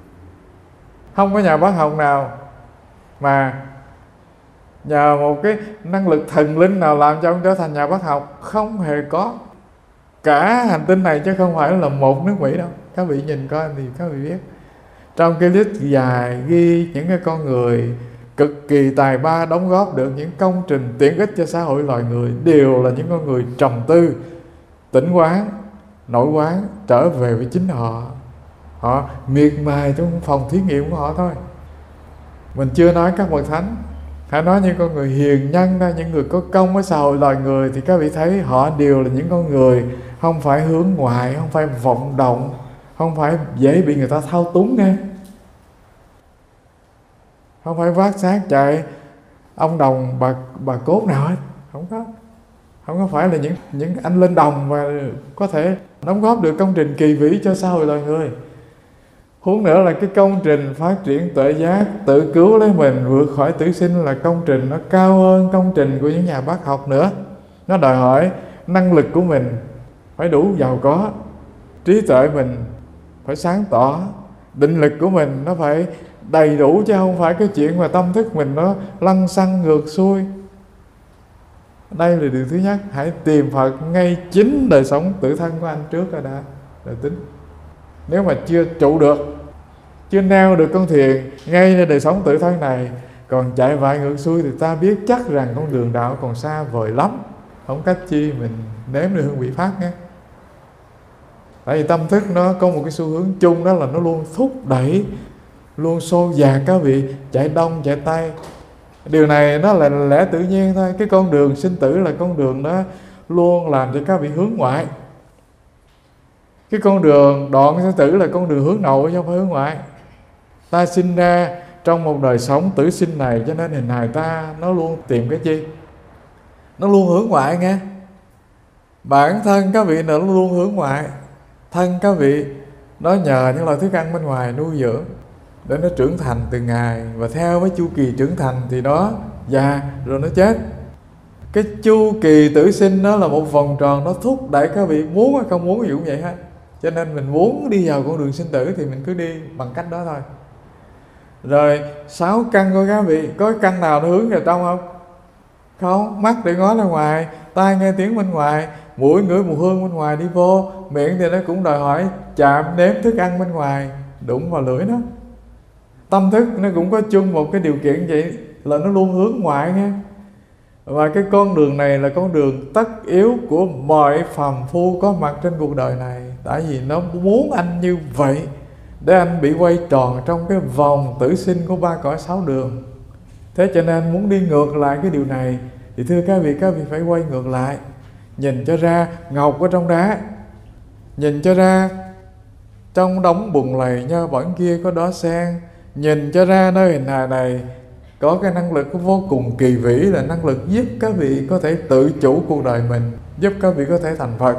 Không có nhà bác học nào mà nhờ một cái năng lực thần linh nào làm cho ông trở thành nhà bác học. Không hề có. Cả hành tinh này chứ không phải là một nước Mỹ đâu. Các vị nhìn coi thì các vị biết. Trong cái list dài ghi những cái con người cực kỳ tài ba đóng góp được những công trình tiện ích cho xã hội loài người, đều là những con người trầm tư, tỉnh quán, nội quán, trở về với chính họ. Họ miệt mài trong phòng thí nghiệm của họ thôi. Mình chưa nói các bậc thánh, hãy nói những con người hiền nhân đó, những người có công với xã hội loài người, thì các vị thấy họ đều là những con người không phải hướng ngoại, không phải vọng động, không phải dễ bị người ta thao túng nghe, không phải vác xác chạy ông đồng bà bà cốt nào hết, không có. Không có phải là những những anh lên đồng mà có thể đóng góp được công trình kỳ vĩ cho xã hội loài người. Huống nữa là cái công trình phát triển tuệ giác, tự cứu lấy mình vượt khỏi tử sinh là công trình nó cao hơn công trình của những nhà bác học nữa. Nó đòi hỏi năng lực của mình phải đủ giàu có, trí tuệ mình phải sáng tỏ, định lực của mình nó phải đầy đủ, chứ không phải cái chuyện mà tâm thức mình nó lăng xăng ngược xuôi. Đây là điều thứ nhất. Hãy tìm Phật ngay chính đời sống tự thân của anh trước rồi đã, rồi tính. Nếu mà chưa trụ được, chưa neo được con thuyền ngayในđời sống tự thân này, còn chạy vại ngược xuôi, thì ta biết chắc rằng con đường đạo còn xa vời lắm. Không cách chi mình nếm được hương vị Pháp nhé. Tại vì tâm thức nó có một cái xu hướng chung, đó là nó luôn thúc đẩy, luôn xô dạt các vị chạy đông chạy tây. Điều này nó là lẽ tự nhiên thôi. Cái con đường sinh tử là con đường đó luôn làm cho các vị hướng ngoại. Cái con đường đoạn sinh tử là con đường hướng nội chứ không phải hướng ngoại. Ta sinh ra trong một đời sống tử sinh này, cho nên hình hài ta nó luôn tìm cái chi? Nó luôn hướng ngoại nghe. Bản thân các vị nó luôn hướng ngoại. Thân các vị nó nhờ những loại thức ăn bên ngoài nuôi dưỡng để nó trưởng thành từng ngày, và theo với chu kỳ trưởng thành thì nó già rồi nó chết. Cái chu kỳ tử sinh nó là một vòng tròn, nó thúc đẩy các vị muốn hay không muốn gì cũng vậy hết. Cho nên mình muốn đi vào con đường sinh tử thì mình cứ đi bằng cách đó thôi. Rồi sáu căn của các vị, có cái căn nào nó hướng vào trong không? Không. Mắt để ngó ra ngoài, tai nghe tiếng bên ngoài, mũi ngửi mùi hương bên ngoài đi vô, miệng thì nó cũng đòi hỏi chạm nếm thức ăn bên ngoài, đụng vào lưỡi nó. Tâm thức nó cũng có chung một cái điều kiện vậy, là nó luôn hướng ngoại nghe. Và cái con đường này là con đường tất yếu của mọi phàm phu có mặt trên cuộc đời này. Tại vì nó muốn anh như vậy để anh bị quay tròn trong cái vòng tử sinh của ba cõi sáu đường. Thế cho nên muốn đi ngược lại cái điều này thì thưa các vị, các vị phải quay ngược lại. Nhìn cho ra ngọc ở trong đá, nhìn cho ra trong đống bùn lầy nhơ bẩn kia có đóa sen, nhìn cho ra nơi hình hài này có cái năng lực vô cùng kỳ vĩ, là năng lực giúp các vị có thể tự chủ cuộc đời mình, giúp các vị có thể thành Phật.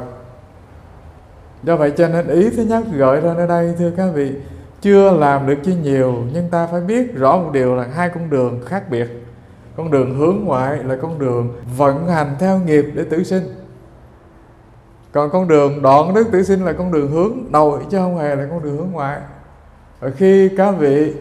Do vậy cho nên ý thứ nhất gợi ra nơi đây, thưa các vị, chưa làm được chi nhiều, nhưng ta phải biết rõ một điều là hai con đường khác biệt. Con đường hướng ngoại là con đường vận hành theo nghiệp để tử sinh, còn con đường đoạn đức tử sinh là con đường hướng nội, chứ không hề là con đường hướng ngoại. Và khi các vị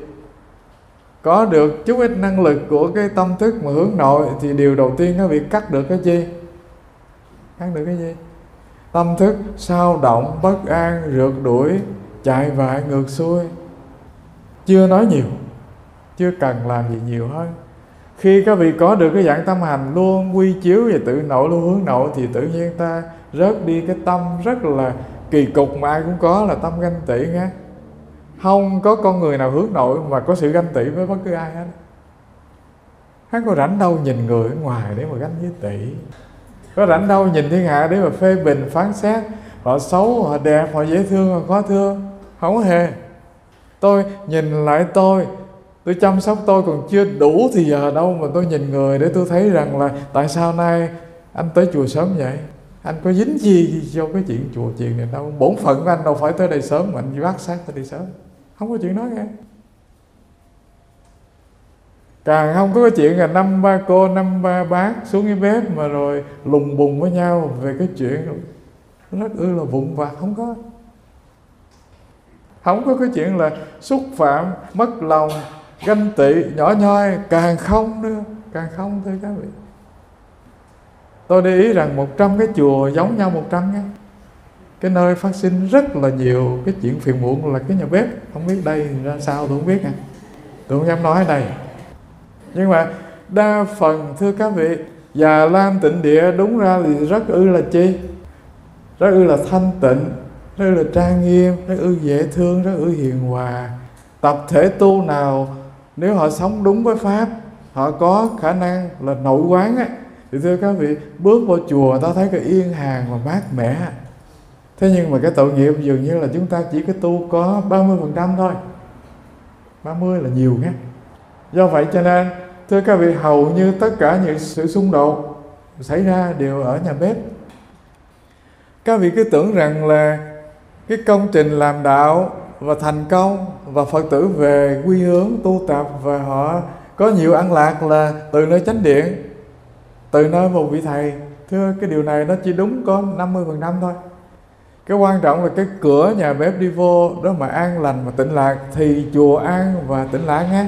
có được chút ít năng lực của cái tâm thức mà hướng nội thì điều đầu tiên các vị cắt được cái gì? Cắt được cái gì? Tâm thức sao động, bất an, rượt đuổi, chạy vại, ngược xuôi. Chưa nói nhiều, chưa cần làm gì nhiều hơn. Khi các vị có được cái dạng tâm hành luôn quy chiếu về tự nội, luôn hướng nội, thì tự nhiên ta rớt đi cái tâm rất là kỳ cục mà ai cũng có, là tâm ganh tị nghe. Không có con người nào hướng nội mà có sự ganh tị với bất cứ ai hết. Hắn có rảnh đâu nhìn người ở ngoài để mà ganh với tị. Có rảnh đâu nhìn thiên hạ để mà phê bình phán xét họ xấu, họ đẹp, họ dễ thương, họ khó thương. Không hề. Tôi nhìn lại tôi, tôi chăm sóc tôi còn chưa đủ thì giờ đâu mà tôi nhìn người để tôi thấy rằng là tại sao nay anh tới chùa sớm vậy? Anh có dính gì cho cái chuyện chùa chuyện này đâu? Bổn phận của anh đâu phải tới đây sớm mà anh vác xác tới đây sớm. Không có chuyện đó nghe. Càng không có cái chuyện là năm ba cô, năm ba bác xuống cái bếp mà rồi lùng bùng với nhau về cái chuyện rất ư là vụn vặt, không có. Không có cái chuyện là xúc phạm, mất lòng, ganh tị, nhỏ nhoi, càng không nữa, càng không thưa các vị. Tôi để ý rằng một trăm cái chùa giống nhau một trăm cái. Cái nơi phát sinh rất là nhiều cái chuyện phiền muộn là cái nhà bếp. Không biết đây ra sao tôi không biết nha. Tôi không dám nói ở đây. Nhưng mà đa phần thưa các vị, Già Lam Tịnh Địa đúng ra thì rất ư là chi? Rất ư là thanh tịnh, rất ư là trang nghiêm, rất ư dễ thương, rất ư hiền hòa. Tập thể tu nào nếu họ sống đúng với Pháp, họ có khả năng là nội quán á, thì thưa các vị, bước vào chùa ta thấy cái yên hàng và mát mẻ. Thế nhưng mà cái tội nghiệp dường như là chúng ta chỉ cái tu có ba mươi phần trăm thôi. ba mươi là nhiều nhé. Do vậy cho nên thưa các vị, hầu như tất cả những sự xung đột xảy ra đều ở nhà bếp. Các vị cứ tưởng rằng là cái công trình làm đạo và thành công và Phật tử về quy hướng tu tập và họ có nhiều ăn lạc là từ nơi chánh điện, từ nơi một vị thầy. Thưa, cái điều này nó chỉ đúng có năm mươi phần trăm thôi. Cái quan trọng là cái cửa nhà bếp đi vô đó mà an lành và tịnh lạc thì chùa an và tịnh lạc nghe.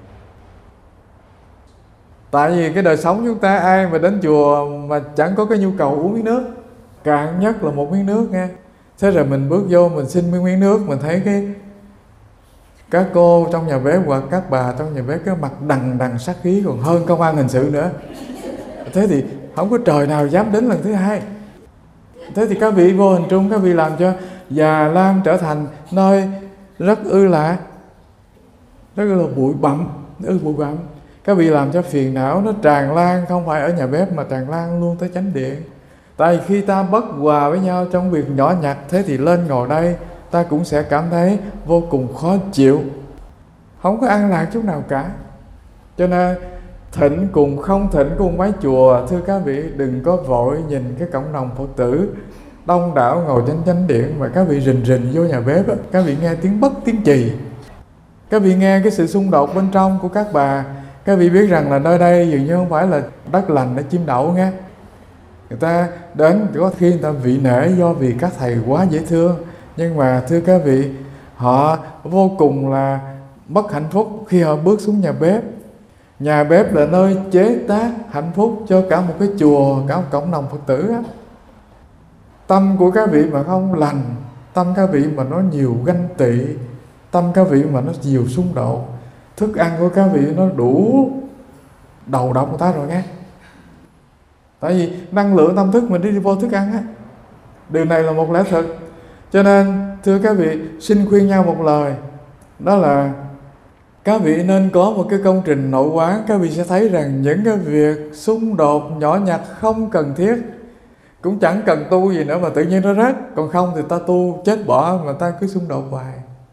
Tại vì cái đời sống chúng ta ai mà đến chùa mà chẳng có cái nhu cầu uống miếng nước, cạn nhất là một miếng nước nghe. Thế rồi mình bước vô mình xin miếng miếng nước, mình thấy cái các cô trong nhà bếp hoặc các bà trong nhà bếp cái mặt đằng đằng sát khí còn hơn công an hình sự nữa. Thế thì không có trời nào dám đến lần thứ hai. Thế thì các vị vô hình trung các vị làm cho Già Lam trở thành nơi rất ư là rất ư là bụi bặm, ư bụi bặm. Các vị làm cho phiền não nó tràn lan, không phải ở nhà bếp mà tràn lan luôn tới chánh điện. Tại vì khi ta bất hòa với nhau trong việc nhỏ nhặt, thế thì lên ngồi đây ta cũng sẽ cảm thấy vô cùng khó chịu, không có an lạc chút nào cả. Cho nên thịnh cùng không thịnh cùng mấy chùa, thưa các vị, đừng có vội nhìn cái cộng đồng Phật tử đông đảo ngồi trên chánh điện mà các vị rình rình vô nhà bếp á, các vị nghe tiếng bất tiếng trì, các vị nghe cái sự xung đột bên trong của các bà, các vị biết rằng là nơi đây dường như không phải là đất lành để chim đậu nghe. Người ta đến có khi người ta vị nể do vì các thầy quá dễ thương, nhưng mà thưa các vị, họ vô cùng là mất hạnh phúc khi họ bước xuống nhà bếp. Nhà bếp là nơi chế tác hạnh phúc cho cả một cái chùa, cả một cộng đồng Phật tử á. Tâm của các vị mà không lành, tâm các vị mà nó nhiều ganh tị, tâm các vị mà nó nhiều xung đột, thức ăn của các vị nó đủ đầu độc người ta rồi nghe. Tại vì năng lượng tâm thức mình đi vô thức ăn á, điều này là một lẽ thật. Cho nên thưa các vị, xin khuyên nhau một lời, đó là các vị nên có một cái công trình nội quán. Các vị sẽ thấy rằng những cái việc xung đột nhỏ nhặt không cần thiết, cũng chẳng cần tu gì nữa mà tự nhiên nó rớt. Còn không thì ta tu chết bỏ mà ta cứ xung đột hoài.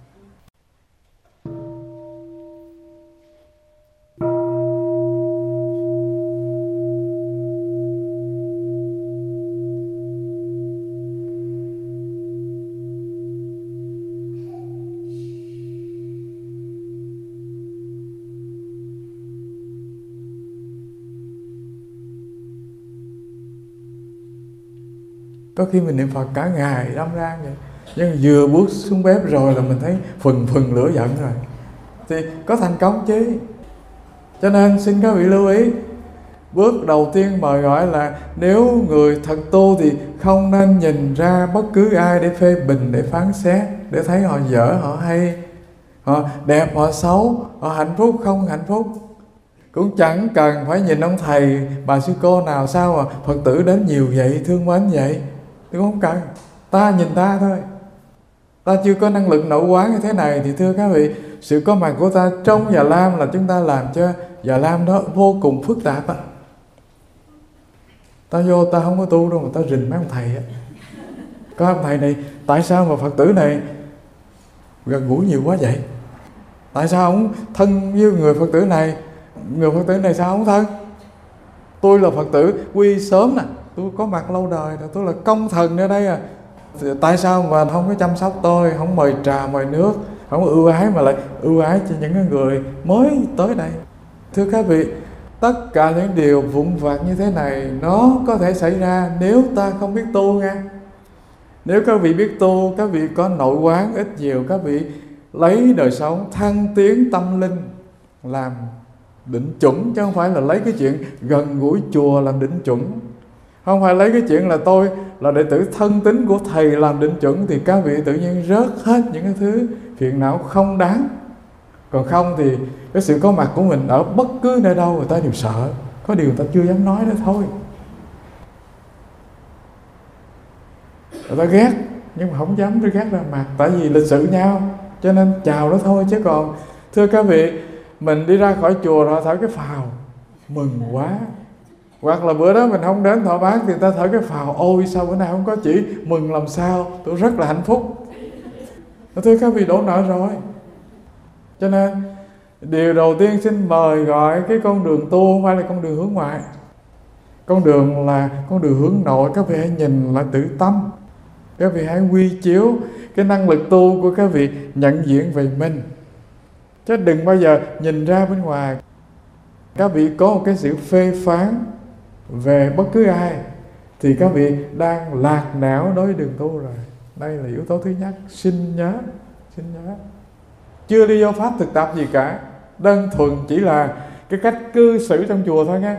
Có khi mình niệm Phật cả ngày đâm ra vậy, nhưng vừa bước xuống bếp rồi là mình thấy phừng phừng lửa giận rồi, thì có thành công chứ. Cho nên xin các vị lưu ý, bước đầu tiên mời gọi là nếu người thật tu thì không nên nhìn ra bất cứ ai để phê bình, để phán xét, để thấy họ dở, họ hay, họ đẹp, họ xấu, họ hạnh phúc, không hạnh phúc. Cũng chẳng cần phải nhìn ông thầy, bà sư cô nào sao mà Phật tử đến nhiều vậy, thương mến vậy. Tôi không cần, ta nhìn ta thôi. Ta chưa có năng lực nội quán như thế này thì thưa các vị, sự có mặt của ta trong Già Lam là chúng ta làm cho Già Lam đó vô cùng phức tạp á. Ta vô ta không có tu đâu mà ta rình mấy ông thầy á. Có ông thầy này, tại sao mà Phật tử này gần gũi nhiều quá vậy? Tại sao ông thân với người Phật tử này, người Phật tử này sao không thân? Tôi là Phật tử quy sớm nè, tôi có mặt lâu đời, tôi là công thần ở đây à. Tại sao mà không có chăm sóc tôi, không mời trà mời nước, không có ưu ái mà lại ưu ái cho những người mới tới đây? Thưa các vị, tất cả những điều vụn vặt như thế này nó có thể xảy ra nếu ta không biết tu nha. Nếu các vị biết tu, các vị có nội quán ít nhiều, các vị lấy đời sống thăng tiến tâm linh làm định chuẩn, chứ không phải là lấy cái chuyện gần gũi chùa làm định chuẩn. Không phải lấy cái chuyện là tôi là đệ tử thân tín của thầy làm định chuẩn, thì các vị tự nhiên rớt hết những cái thứ phiền não không đáng. Còn không thì cái sự có mặt của mình ở bất cứ nơi đâu người ta đều sợ, có điều người ta chưa dám nói đó thôi. Người ta ghét nhưng mà không dám ghét ra mặt, tại vì lịch sự nhau cho nên chào đó thôi. Chứ còn thưa các vị, mình đi ra khỏi chùa rồi thở cái phào mừng quá, hoặc là bữa đó mình không đến thọ bát thì ta thở cái phào ôi sao bữa nay không có chỉ mừng làm sao, tôi rất là hạnh phúc. Thưa các vị, đổ nợ rồi. Cho nên điều đầu tiên xin mời gọi cái con đường tu không phải là con đường hướng ngoại, con đường là con đường hướng nội. Các vị hãy nhìn lại tự tâm, các vị hãy quy chiếu cái năng lực tu của các vị nhận diện về mình, chứ đừng bao giờ nhìn ra bên ngoài. Các vị có một cái sự phê phán về bất cứ ai thì các vị đang lạc não đối với đường tu rồi. Đây là yếu tố thứ nhất, xin nhớ, xin nhớ. Chưa đi vô pháp thực tập gì cả, đơn thuần chỉ là cái cách cư xử trong chùa thôi nghe,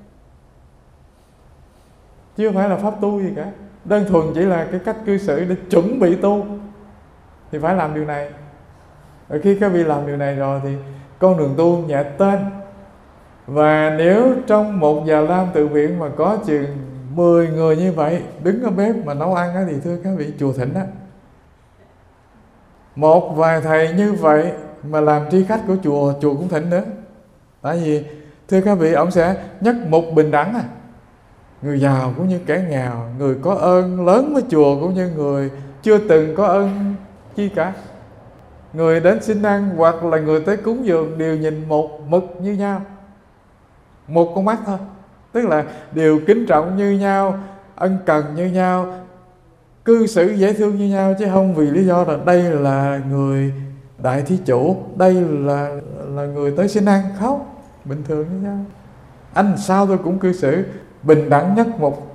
chưa phải là pháp tu gì cả. Đơn thuần chỉ là cái cách cư xử để chuẩn bị tu thì phải làm điều này. Và khi các vị làm điều này rồi thì con đường tu nhẹ tên. Và nếu trong một Già Lam tự viện mà có chừng mười người như vậy đứng ở bếp mà nấu ăn á, thì thưa các vị, chùa thịnh á. Một vài thầy như vậy mà làm tri khách của chùa, chùa cũng thịnh nữa. Tại vì Thưa các vị, ông sẽ nhất mục bình đẳng à. Người giàu cũng như kẻ nghèo, người có ơn lớn với chùa cũng như người chưa từng có ơn chi cả. Người đến xin ăn hoặc là người tới cúng dường đều nhìn một mực như nhau, một con mắt thôi. Tức là đều kính trọng như nhau, ân cần như nhau, cư xử dễ thương như nhau, chứ không vì lý do là đây là người đại thí chủ, đây là là người tới xin ăn. Không, bình thường như nhau. Anh sao tôi cũng cư xử bình đẳng nhất một.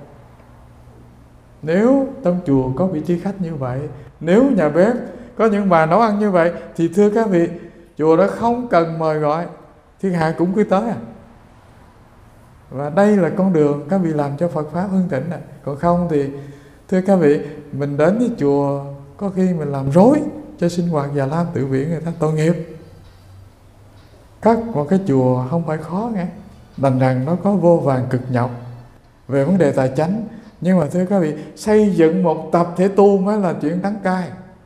Nếu trong chùa có vị trí khách như vậy, nếu nhà bếp có những bà nấu ăn như vậy, thì thưa các vị, chùa đó không cần mời gọi, thiên hạ cũng cứ tới à. Và đây là con đường các vị làm cho Phật Pháp hưng thịnh này. Còn không thì thưa các vị, mình đến với chùa có khi mình làm rối cho sinh hoạt Già Lam Tự Viện người ta tội nghiệp. Cất một cái chùa không phải khó nghe, đành rằng nó có vô vàn cực nhọc về vấn đề tài chánh. Nhưng mà thưa các vị, xây dựng một tập thể tu mới là chuyện đáng cay.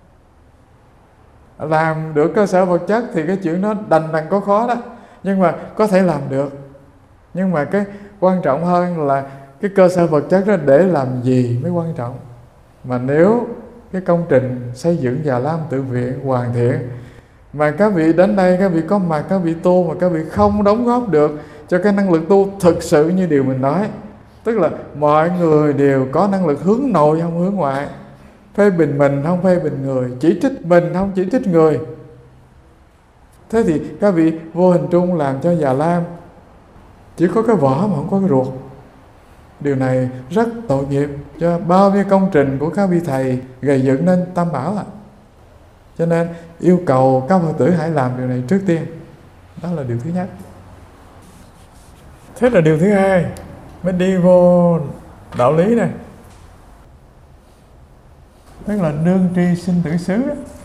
Làm được cơ sở vật chất thì cái chuyện đó đành rằng có khó đó, nhưng mà có thể làm được. Nhưng mà cái quan trọng hơn là cái cơ sở vật chất đó để làm gì mới quan trọng. Mà nếu cái công trình xây dựng Già Lam Tự Viện hoàn thiện, mà các vị đến đây, các vị có mặt, các vị tu mà các vị không đóng góp được cho cái năng lực tu thực sự như điều mình nói, tức là mọi người đều có năng lực hướng nội không hướng ngoại, phê bình mình không phê bình người, chỉ trích mình không chỉ trích người. Thế thì các vị vô hình trung làm cho Già Lam chỉ có cái vỏ mà không có cái ruột. Điều này rất tội nghiệp cho bao nhiêu công trình của các vị thầy gây dựng nên Tam Bảo ạ. À. Cho nên yêu cầu các Phật tử hãy làm điều này trước tiên. Đó là điều thứ nhất. Thế là điều thứ hai, mới đi vô đạo lý này, tức là nương tri sinh tử xứ.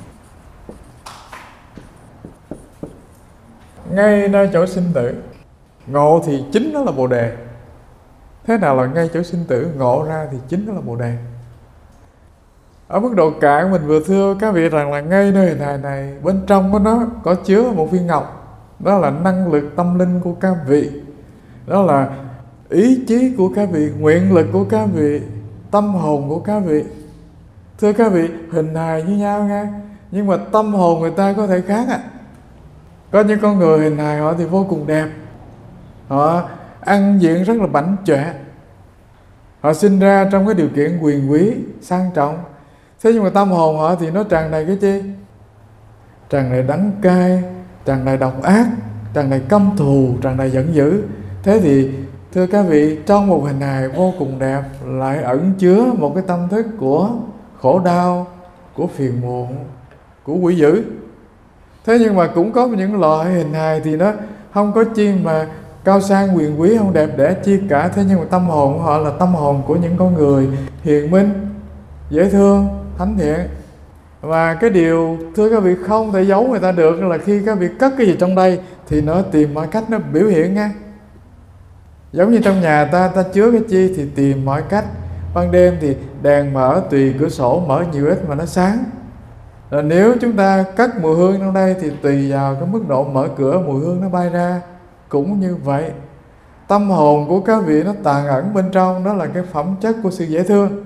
Ngay nơi chỗ sinh tử, ngộ thì chính đó là Bồ Đề. Thế nào là ngay chỗ sinh tử, ngộ ra thì chính đó là Bồ Đề. Ở mức độ cạn mình vừa thưa các vị rằng là ngay nơi hình hài này, bên trong của nó có chứa một viên ngọc. Đó là năng lực tâm linh của các vị, đó là ý chí của các vị, nguyện lực của các vị, tâm hồn của các vị. Thưa các vị, hình hài như nhau nghe, nhưng mà tâm hồn người ta có thể khác ạ. À. Có những con người hình hài họ thì vô cùng đẹp, họ ăn diện rất là bảnh chọe, họ sinh ra trong cái điều kiện quyền quý, sang trọng. Thế nhưng mà tâm hồn họ thì nó tràn đầy cái chi? Tràn đầy đắng cay, tràn đầy độc ác, tràn đầy căm thù, tràn đầy giận dữ. Thế thì thưa các vị, trong một hình hài vô cùng đẹp lại ẩn chứa một cái tâm thức của khổ đau, của phiền muộn, của quỷ dữ. Thế nhưng mà cũng có những loại hình hài thì nó không có chi mà cao sang quyền quý, không đẹp đẽ chi cả. Thế nhưng mà tâm hồn của họ là tâm hồn của những con người hiền minh, dễ thương, thánh thiện. Và cái điều thưa các vị không thể giấu người ta được là khi các vị cất cái gì trong đây thì nó tìm mọi cách nó biểu hiện nha. Giống như trong nhà ta, ta chứa cái chi thì tìm mọi cách. Ban đêm thì đèn mở tùy cửa sổ, mở nhiều ít mà nó sáng. Rồi nếu chúng ta cất mùi hương trong đây thì tùy vào cái mức độ mở cửa mùi hương nó bay ra. Cũng như vậy, tâm hồn của các vị nó tàng ẩn bên trong, đó là cái phẩm chất của sự dễ thương.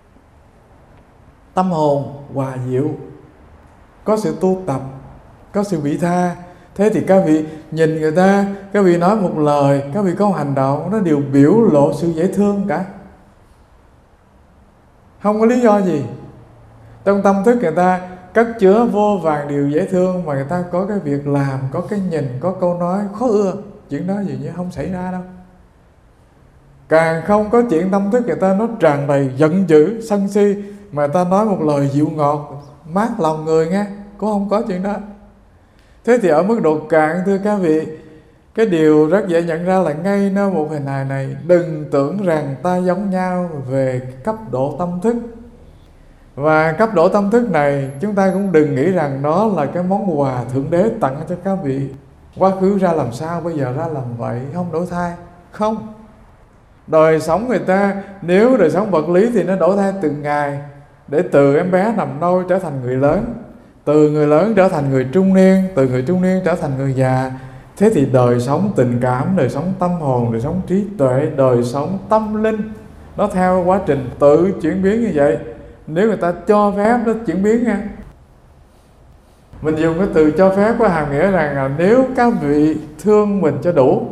Tâm hồn hòa diệu, có sự tu tập, có sự vị tha. Thế thì các vị nhìn người ta, các vị nói một lời, các vị có một hành động, nó đều biểu lộ sự dễ thương cả, không có lý do gì. Trong tâm thức người ta cất chứa vô vàn điều dễ thương, mà người ta có cái việc làm, có cái nhìn, có câu nói khó ưa. Chuyện đó gì như không xảy ra đâu. Càng không có chuyện tâm thức người ta nó tràn đầy giận dữ, sân si, mà người ta nói một lời dịu ngọt, mát lòng người nghe, cũng không có chuyện đó. Thế thì ở mức độ cạn thưa các vị, cái điều rất dễ nhận ra là ngay nơi một hình hài này, đừng tưởng rằng ta giống nhau về cấp độ tâm thức. Và cấp độ tâm thức này chúng ta cũng đừng nghĩ rằng đó là cái món quà Thượng Đế tặng cho các vị. Quá khứ ra làm sao, bây giờ ra làm vậy, không đổi thay. Không. Đời sống người ta, nếu đời sống vật lý thì nó đổi thay từng ngày, để từ em bé nằm nôi trở thành người lớn, từ người lớn trở thành người trung niên, từ người trung niên trở thành người già, Thế thì đời sống tình cảm, đời sống tâm hồn, đời sống trí tuệ, đời sống tâm linh, nó theo quá trình tự chuyển biến như vậy. Nếu người ta cho phép nó chuyển biến nha. Mình dùng cái từ cho phép có hàm nghĩa rằng là nếu các vị thương mình cho đủ.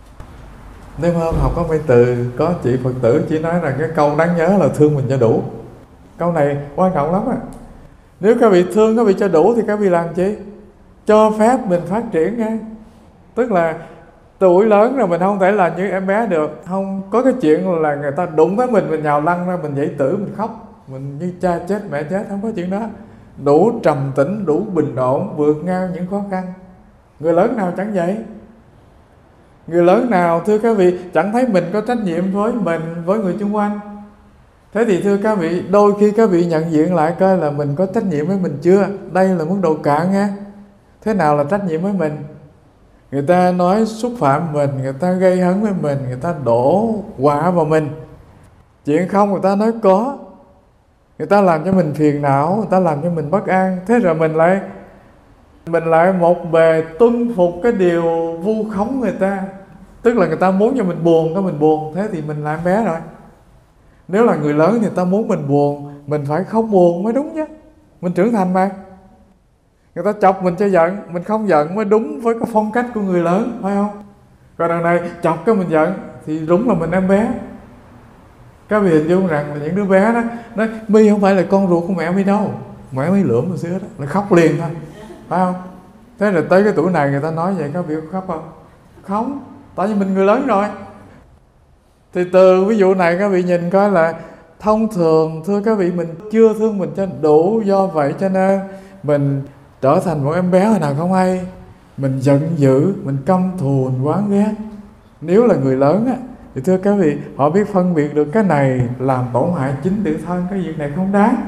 Nếu hôm học có mấy từ, có chị Phật tử chỉ nói rằng cái câu đáng nhớ là thương mình cho đủ. Câu này quan trọng lắm à. Nếu các vị thương các vị cho đủ thì các vị làm chi? Cho phép mình phát triển nghe. Tức là tuổi lớn rồi mình không thể là như em bé được. Không có cái chuyện là người ta đụng tới mình, mình nhào lăn ra, mình dậy tử, mình khóc, mình như cha chết mẹ chết, không có chuyện đó. Đủ trầm tĩnh, đủ bình ổn, vượt ngang những khó khăn. Người lớn nào chẳng vậy. Người lớn nào thưa các vị chẳng thấy mình có trách nhiệm với mình, với người xung quanh. Thế thì thưa các vị, đôi khi các vị nhận diện lại coi là mình có trách nhiệm với mình chưa. Đây là mức độ cạn nha. Thế nào là trách nhiệm với mình? Người ta nói xúc phạm mình, người ta gây hấn với mình, người ta đổ quả vào mình. Chuyện không người ta nói có. Người ta làm cho mình phiền não, người ta làm cho mình bất an. Thế rồi mình lại Mình lại một bề tuân phục cái điều vu khống người ta. Tức là người ta muốn cho mình buồn, cái mình buồn. Thế thì mình là em bé rồi. Nếu là người lớn thì người ta muốn mình buồn, mình phải không buồn mới đúng chứ. Mình trưởng thành mà. Người ta chọc mình cho giận, mình không giận mới đúng với cái phong cách của người lớn, phải không? Còn đằng này chọc cái mình giận thì đúng là mình em bé. Các vị hình dung rằng là những đứa bé đó nói My không phải là con ruột của mẹ My đâu, mẹ My lượm một xíu đó, nó khóc liền thôi, phải không? Thế là tới cái tuổi này người ta nói vậy, các vị có khóc không? Không, tại vì mình người lớn rồi. Thì từ ví dụ này các vị nhìn coi là thông thường thưa các vị mình chưa thương mình cho đủ, do vậy cho nên mình trở thành một em bé hồi nào không hay. Mình giận dữ, mình căm thù, mình oán ghét. Nếu là người lớn á, thì thưa các vị, họ biết phân biệt được cái này làm tổn hại chính tự thân, cái việc này không đáng.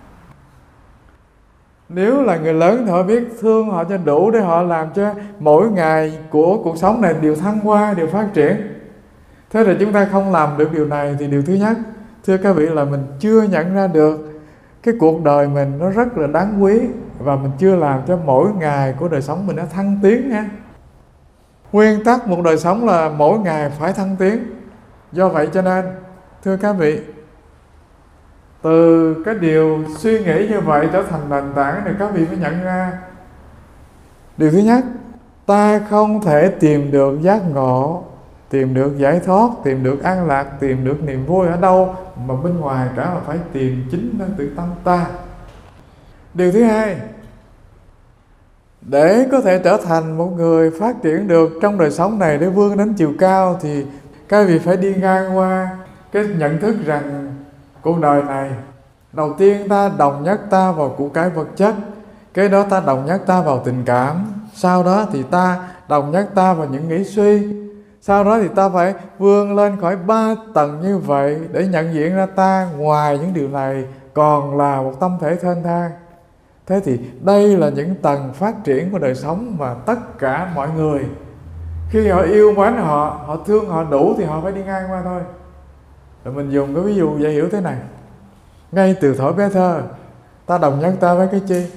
Nếu là người lớn thì họ biết thương họ cho đủ để họ làm cho mỗi ngày của cuộc sống này đều thăng hoa, đều phát triển. Thế rồi chúng ta không làm được điều này thì điều thứ nhất, thưa các vị, là mình chưa nhận ra được cái cuộc đời mình nó rất là đáng quý, và mình chưa làm cho mỗi ngày của đời sống mình nó thăng tiến nha. Nguyên tắc một đời sống là mỗi ngày phải thăng tiến. Do vậy cho nên thưa các vị, từ cái điều suy nghĩ như vậy trở thành nền tảng thì các vị mới nhận ra điều thứ nhất, ta không thể tìm được giác ngộ, tìm được giải thoát, tìm được an lạc, tìm được niềm vui ở đâu mà bên ngoài cả, là phải tìm chính nơi tự tâm ta. Điều thứ hai, để có thể trở thành một người phát triển được trong đời sống này, để vươn đến chiều cao, thì các vị phải đi ngang qua cái nhận thức rằng cuộc đời này, đầu tiên ta đồng nhất ta vào của cái vật chất, cái đó ta đồng nhất ta vào tình cảm, sau đó thì ta đồng nhất ta vào những nghĩ suy, sau đó thì ta phải vươn lên khỏi ba tầng như vậy để nhận diện ra ta ngoài những điều này còn là một tâm thể thênh thang. Thế thì đây là những tầng phát triển của đời sống mà tất cả mọi người khi họ yêu mến họ, họ thương họ đủ thì họ phải đi ngang qua thôi. Rồi mình dùng cái ví dụ dễ hiểu thế này. Ngay từ thuở bé thơ, ta đồng nhất ta với cái chi?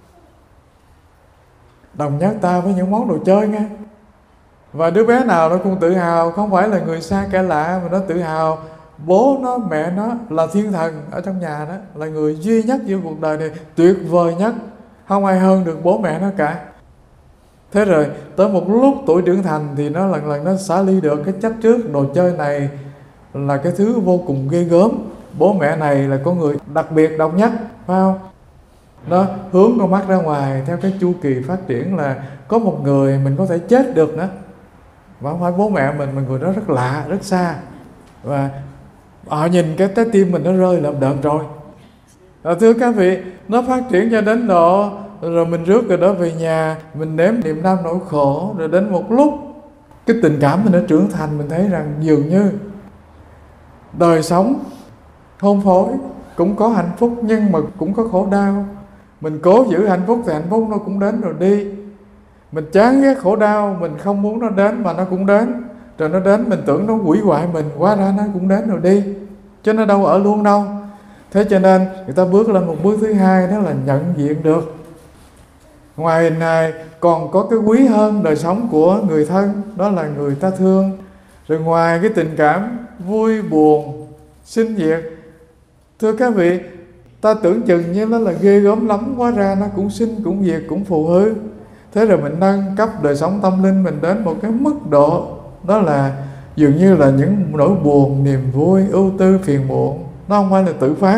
Đồng nhất ta với những món đồ chơi nghe. Và đứa bé nào nó cũng tự hào, không phải là người xa kẻ lạ, mà nó tự hào bố nó, mẹ nó là thiên thần ở trong nhà đó, là người duy nhất giữa cuộc đời này, tuyệt vời nhất, không ai hơn được bố mẹ nó cả. Thế rồi tới một lúc tuổi trưởng thành thì nó lần lần nó xả ly được cái chấp trước đồ chơi này là cái thứ vô cùng ghê gớm, bố mẹ này là con người đặc biệt độc nhất, phải không? Nó hướng con mắt ra ngoài theo cái chu kỳ phát triển là có một người mình có thể chết được nữa, và không phải bố mẹ mình, mà người đó rất lạ, rất xa, và họ nhìn cái trái tim mình nó rơi là đợt rồi. Rồi thưa các vị, nó phát triển cho đến độ rồi mình rước rồi đó về nhà, mình nếm niềm đau nỗi khổ, rồi đến một lúc cái tình cảm mình nó trưởng thành, mình thấy rằng dường như đời sống hôn phối cũng có hạnh phúc nhưng mà cũng có khổ đau. Mình cố giữ hạnh phúc thì hạnh phúc nó cũng đến rồi đi. Mình chán ghét khổ đau, mình không muốn nó đến mà nó cũng đến. Rồi nó đến mình tưởng nó hủy hoại mình, hóa ra nó cũng đến rồi đi, chứ nó đâu ở luôn đâu. Thế cho nên người ta bước lên một bước thứ hai, đó là nhận diện được Ngoài hình hài còn có cái quý hơn đời sống của người thân, đó là người ta thương. Rồi ngoài cái tình cảm vui buồn sinh diệt, thưa các vị, ta tưởng chừng như nó là ghê gớm lắm, hóa ra nó cũng sinh cũng diệt cũng phù hư. Thế rồi mình nâng cấp đời sống tâm linh mình đến một cái mức độ, đó là dường như là những nỗi buồn, niềm vui, ưu tư, phiền muộn, nó không phải là tự phát,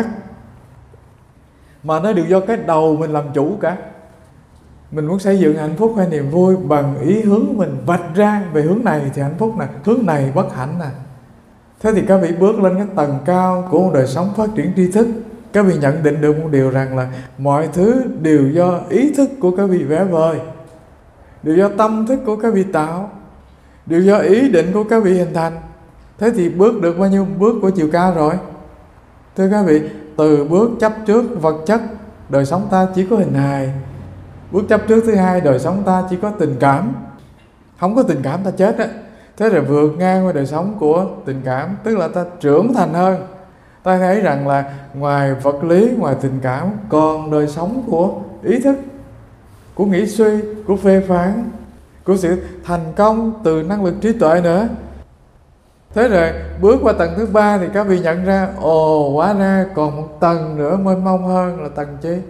mà nó đều do cái đầu mình làm chủ cả. Mình muốn xây dựng hạnh phúc hay niềm vui bằng ý hướng mình vạch ra, về hướng này thì hạnh phúc nè, hướng này bất hạnh nè. Thế thì các vị bước lên cái tầng cao của một đời sống phát triển tri thức, các vị nhận định được một điều rằng là mọi thứ đều do ý thức của các vị vẽ vời, đều do tâm thức của các vị tạo, đều do ý định của các vị hình thành. Thế thì bước được bao nhiêu bước của chiều cao rồi? Thưa các vị, từ bước chấp trước vật chất, đời sống ta chỉ có hình hài. Bước chấp trước thứ hai, đời sống ta chỉ có tình cảm. Không có tình cảm ta chết á. Thế rồi vượt ngang qua đời sống của tình cảm, tức là ta trưởng thành hơn. Ta thấy rằng là ngoài vật lý, ngoài tình cảm, còn đời sống của ý thức, của nghĩ suy, của phê phán, của sự thành công từ năng lực trí tuệ nữa. Thế rồi bước qua tầng thứ ba thì các vị nhận ra, ồ, hóa ra còn một tầng nữa mênh mông hơn, là tầng chi?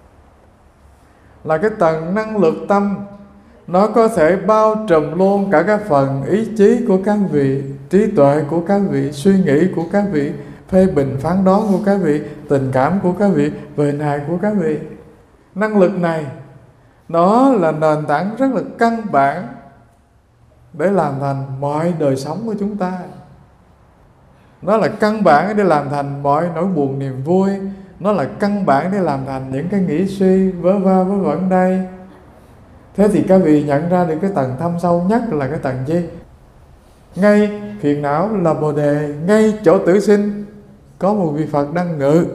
Là cái tầng năng lực tâm. Nó có thể bao trùm luôn cả các phần ý chí của các vị, trí tuệ của các vị, suy nghĩ của các vị, phê bình phán đoán của các vị, tình cảm của các vị, và hình hài của các vị. Năng lực này nó là nền tảng rất là căn bản để làm thành mọi đời sống của chúng ta. Nó là căn bản để làm thành mọi nỗi buồn niềm vui. Nó là căn bản để làm thành những cái nghĩ suy vớ va vớ vẩn đây. Thế thì các vị nhận ra được cái tầng thâm sâu nhất là cái tầng gì? Ngay phiền não là bồ đề, ngay chỗ tử sinh có một vị Phật đang ngự.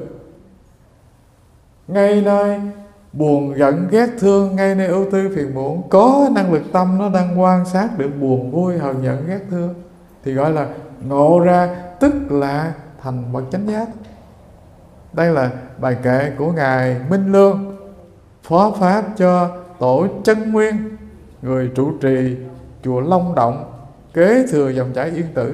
Ngay nơi buồn giận ghét thương, ngay nơi ưu tư phiền muộn, có năng lực tâm nó đang quan sát được buồn vui hờn giận ghét thương, thì gọi là ngộ ra, tức là thành bậc chánh giác. Đây là bài kệ của Ngài Minh Lương, phó pháp cho Tổ Chân Nguyên, người trụ trì chùa Long Động, kế thừa dòng chảy Yên Tử.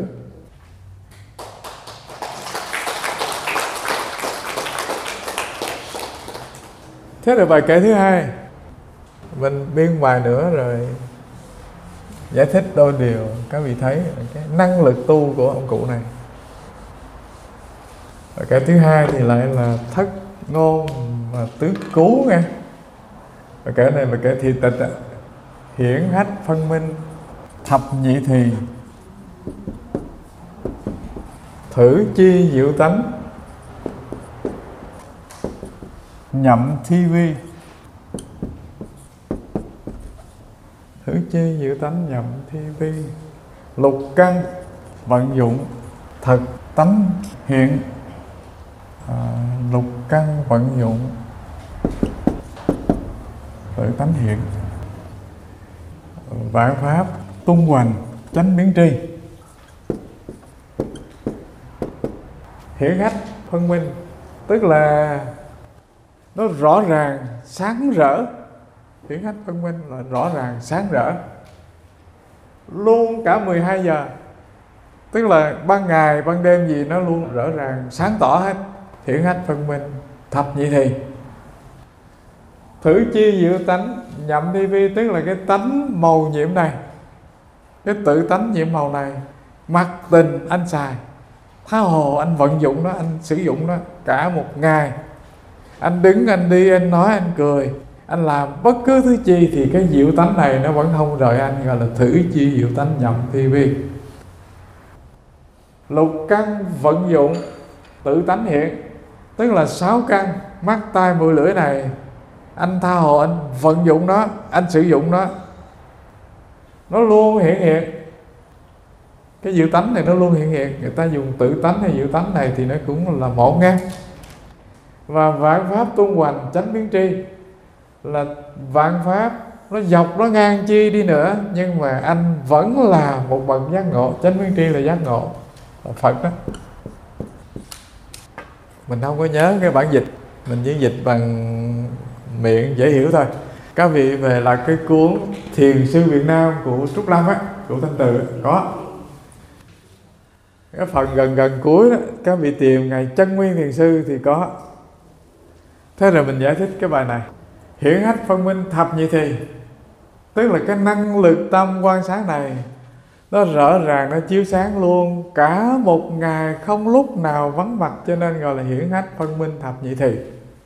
Thế là bài kệ thứ hai, mình biên bài nữa rồi giải thích đôi điều. Các vị thấy cái năng lực tu của ông cụ này. Bài kệ thứ hai thì lại là thất ngôn và tứ cứu nghe. Bài kệ này là kệ thị tịch, hiển hách phân minh, thập nhị thì, thử chi diệu tánh, nhậm thi vi. Thử chi diệu tánh nhậm thi vi, lục căn vận dụng, thực tánh hiện. À, lục căn vận dụng, tự tánh hiện, vạn pháp tung hoành, chánh biến tri. Hiển hách phân minh, tức là nó rõ ràng sáng rỡ. Hiển hách phân minh là rõ ràng sáng rỡ luôn cả mười hai giờ, tức là ban ngày ban đêm gì nó luôn rõ ràng sáng tỏ hết. Hiển hách phân minh, thập nhị thì, thử chi diệu tánh, nhậm thi vi, tức là cái tánh màu nhiệm này, cái tự tánh nhiệm màu này, mặc tình anh xài, tha hồ anh vận dụng nó, anh sử dụng nó cả một ngày. Anh đứng, anh đi, anh nói, anh cười, anh làm bất cứ thứ chi thì cái diệu tánh này nó vẫn không rời anh, gọi là thử chi diệu tánh nhậm thi vi. Lục căn vận dụng, tự tánh hiện, tức là sáu căn mắt tai mũi lưỡi này, anh tha hồ anh vận dụng nó, anh sử dụng nó, nó luôn hiện hiện. Cái diệu tánh này nó luôn hiện hiện. Người ta dùng tự tánh hay diệu tánh này thì nó cũng là một ngang. Và vạn pháp tung hoành, chánh biến tri, là vạn pháp nó dọc nó ngang chi đi nữa, nhưng mà anh vẫn là một bậc giác ngộ. Chánh biến tri là giác ngộ, là Phật đó. Mình không có nhớ cái bản dịch, mình chỉ dịch bằng miệng dễ hiểu thôi. Các vị về là cái cuốn Thiền sư Việt Nam của Trúc Lâm á, của Thanh Từ có. Cái phần gần gần cuối đó, các vị tìm Ngài Chân Nguyên Thiền Sư thì có. Thế rồi mình giải thích cái bài này. Hiển hách phân minh thập nhị thì, tức là cái năng lực tâm quan sát này nó rõ ràng, nó chiếu sáng luôn cả một ngày, không lúc nào vắng mặt, cho nên gọi là hiển hách phân minh thập nhị thì.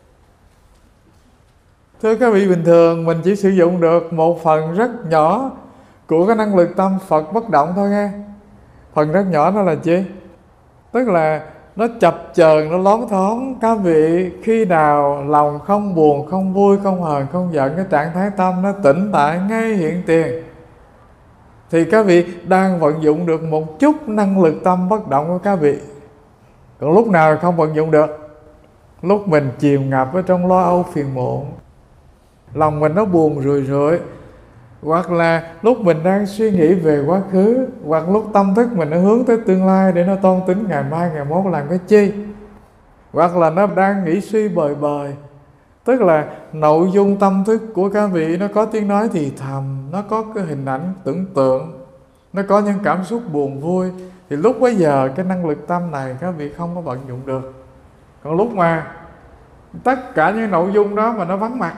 Thưa các vị, bình thường mình chỉ sử dụng được một phần rất nhỏ của cái năng lực tâm Phật bất động thôi nghe. Phần rất nhỏ đó là chi? Tức là nó chập chờn, nó lón thoáng. Các vị khi nào lòng không buồn, không vui, không hờn, không giận, cái trạng thái tâm nó tĩnh tại ngay hiện tiền, thì các vị đang vận dụng được một chút năng lực tâm bất động của các vị. Còn lúc nào không vận dụng được? Lúc mình chìm ngập ở trong lo âu phiền muộn, lòng mình nó buồn rười rượi, hoặc là lúc mình đang suy nghĩ về quá khứ, hoặc lúc tâm thức mình nó hướng tới tương lai để nó toan tính ngày mai ngày mốt làm cái chi, hoặc là nó đang nghĩ suy bời bời. Tức là nội dung tâm thức của các vị nó có tiếng nói thì thầm, nó có cái hình ảnh tưởng tượng, nó có những cảm xúc buồn vui, thì lúc bấy giờ cái năng lực tâm này các vị không có vận dụng được. Còn lúc mà tất cả những nội dung đó mà nó vắng mặt,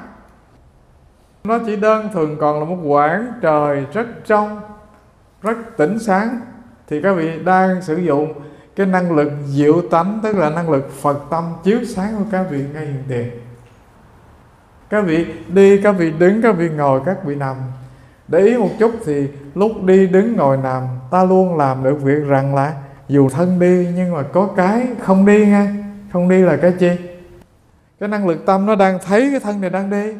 nó chỉ đơn thuần còn là một quãng trời rất trong, rất tỉnh sáng, thì các vị đang sử dụng cái năng lực diệu tánh, tức là năng lực Phật tâm chiếu sáng của các vị ngay hiện tiền. Các vị đi, các vị đứng, các vị ngồi, các vị nằm, để ý một chút thì lúc đi đứng ngồi nằm ta luôn làm được việc rằng là dù thân đi nhưng mà có cái không đi nha. Không đi là cái chi? Cái năng lực tâm nó đang thấy cái thân này đang đi.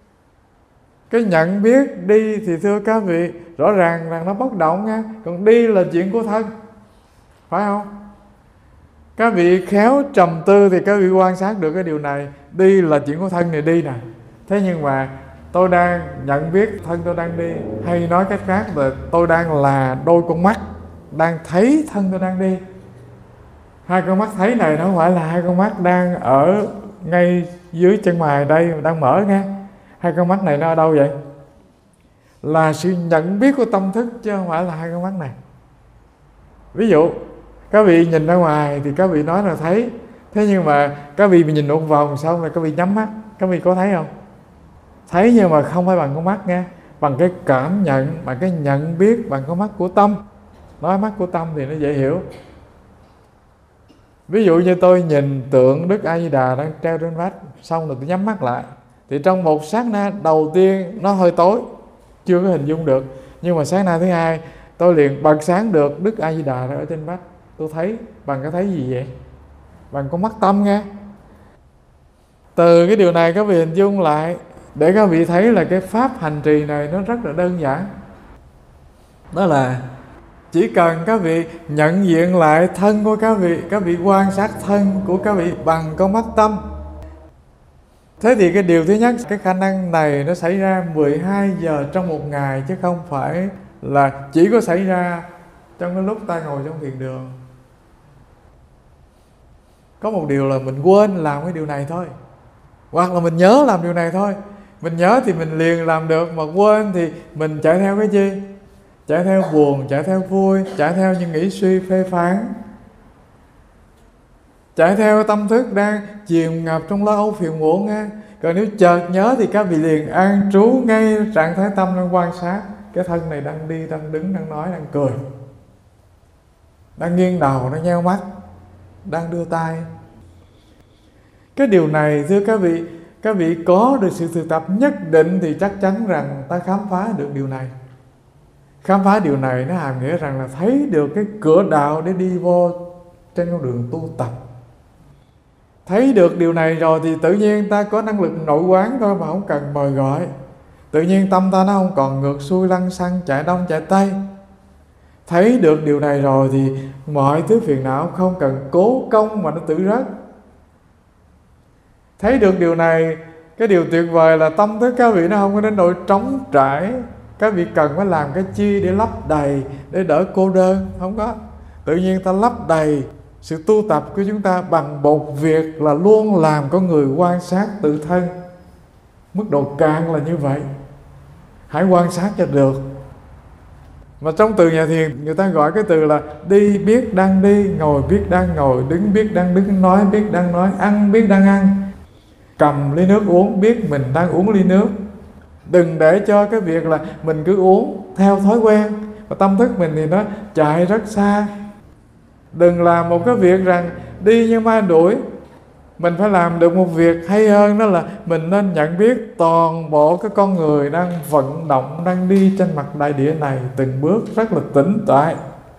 Cái nhận biết đi thì thưa các vị, rõ ràng rằng nó bất động nha. Còn đi là chuyện của thân, phải không? Các vị khéo trầm tư thì các vị quan sát được cái điều này. Đi là chuyện của thân này đi nè. Thế nhưng mà tôi đang nhận biết thân tôi đang đi, hay nói cách khác là tôi đang là đôi con mắt đang thấy thân tôi đang đi. Hai con mắt thấy này nó không phải là hai con mắt đang ở ngay dưới chân mày đây đang mở nghe. Hai con mắt này nó ở đâu vậy? Là sự nhận biết của tâm thức, chứ không phải là hai con mắt này. Ví dụ các vị nhìn ra ngoài thì các vị nói là thấy, thế nhưng mà các vị nhìn một vòng xong rồi các vị nhắm mắt, các vị có thấy không? Thấy nhưng mà không phải bằng con mắt nghe, bằng cái cảm nhận, bằng cái nhận biết, bằng con mắt của tâm. Nói mắt của tâm thì nó dễ hiểu. Ví dụ như tôi nhìn tượng Đức A Di Đà đang treo trên vách, xong rồi tôi nhắm mắt lại, thì trong một sát na đầu tiên nó hơi tối, chưa có hình dung được. Nhưng mà sát na thứ hai tôi liền bật sáng được Đức A Di Đà ở trên vách. Tôi thấy bằng cái thấy gì vậy? Bằng con mắt tâm nghe. Từ cái điều này các vị hình dung lại, để các vị thấy là cái pháp hành trì này nó rất là đơn giản. Đó là chỉ cần các vị nhận diện lại thân của các vị, các vị quan sát thân của các vị bằng con mắt tâm. Thế thì cái điều thứ nhất, cái khả năng này nó xảy ra mười hai giờ trong một ngày, chứ không phải là chỉ có xảy ra trong cái lúc ta ngồi trong thiền đường. Có một điều là mình quên làm cái điều này thôi, hoặc là mình nhớ làm điều này thôi. Mình nhớ thì mình liền làm được, mà quên thì mình chạy theo cái gì? Chạy theo buồn, chạy theo vui, chạy theo những nghĩ suy phê phán, chạy theo tâm thức đang chìm ngập trong lo âu phiền muộn nghe. Còn nếu chợt nhớ thì các vị liền an trú ngay trạng thái tâm đang quan sát cái thân này đang đi, đang đứng, đang nói, đang cười, đang nghiêng đầu, đang nheo mắt, đang đưa tay. Cái điều này thưa các vị, các vị có được sự thực tập nhất định thì chắc chắn rằng ta khám phá được điều này. Khám phá điều này nó hàm nghĩa rằng là thấy được cái cửa đạo để đi vô trên con đường tu tập. Thấy được điều này rồi thì tự nhiên ta có năng lực nội quán thôi mà không cần mời gọi. Tự nhiên tâm ta nó không còn ngược xuôi lăng xăng chạy đông chạy tây. Thấy được điều này rồi thì mọi thứ phiền não không cần cố công mà nó tự rớt. Thấy được điều này, cái điều tuyệt vời là tâm thức các vị nó không có đến nỗi trống trải. Các vị cần phải làm cái chi để lấp đầy, để đỡ cô đơn? Không có. Tự nhiên ta lấp đầy sự tu tập của chúng ta bằng một việc là luôn làm con người quan sát tự thân Mức độ cạn là như vậy. Hãy quan sát cho được. Mà trong từ nhà thiền người ta gọi cái từ là đi biết đang đi, ngồi biết đang ngồi, đứng biết đang đứng, nói biết đang nói, ăn biết đang ăn, cầm ly nước uống biết mình đang uống ly nước. Đừng để cho cái việc là mình cứ uống theo thói quen và tâm thức mình thì nó chạy rất xa. Đừng làm một cái việc rằng đi như ma đuổi. Mình phải làm được một việc hay hơn, đó là mình nên nhận biết toàn bộ cái con người đang vận động, đang đi trên mặt đại địa này từng bước rất là tĩnh tại.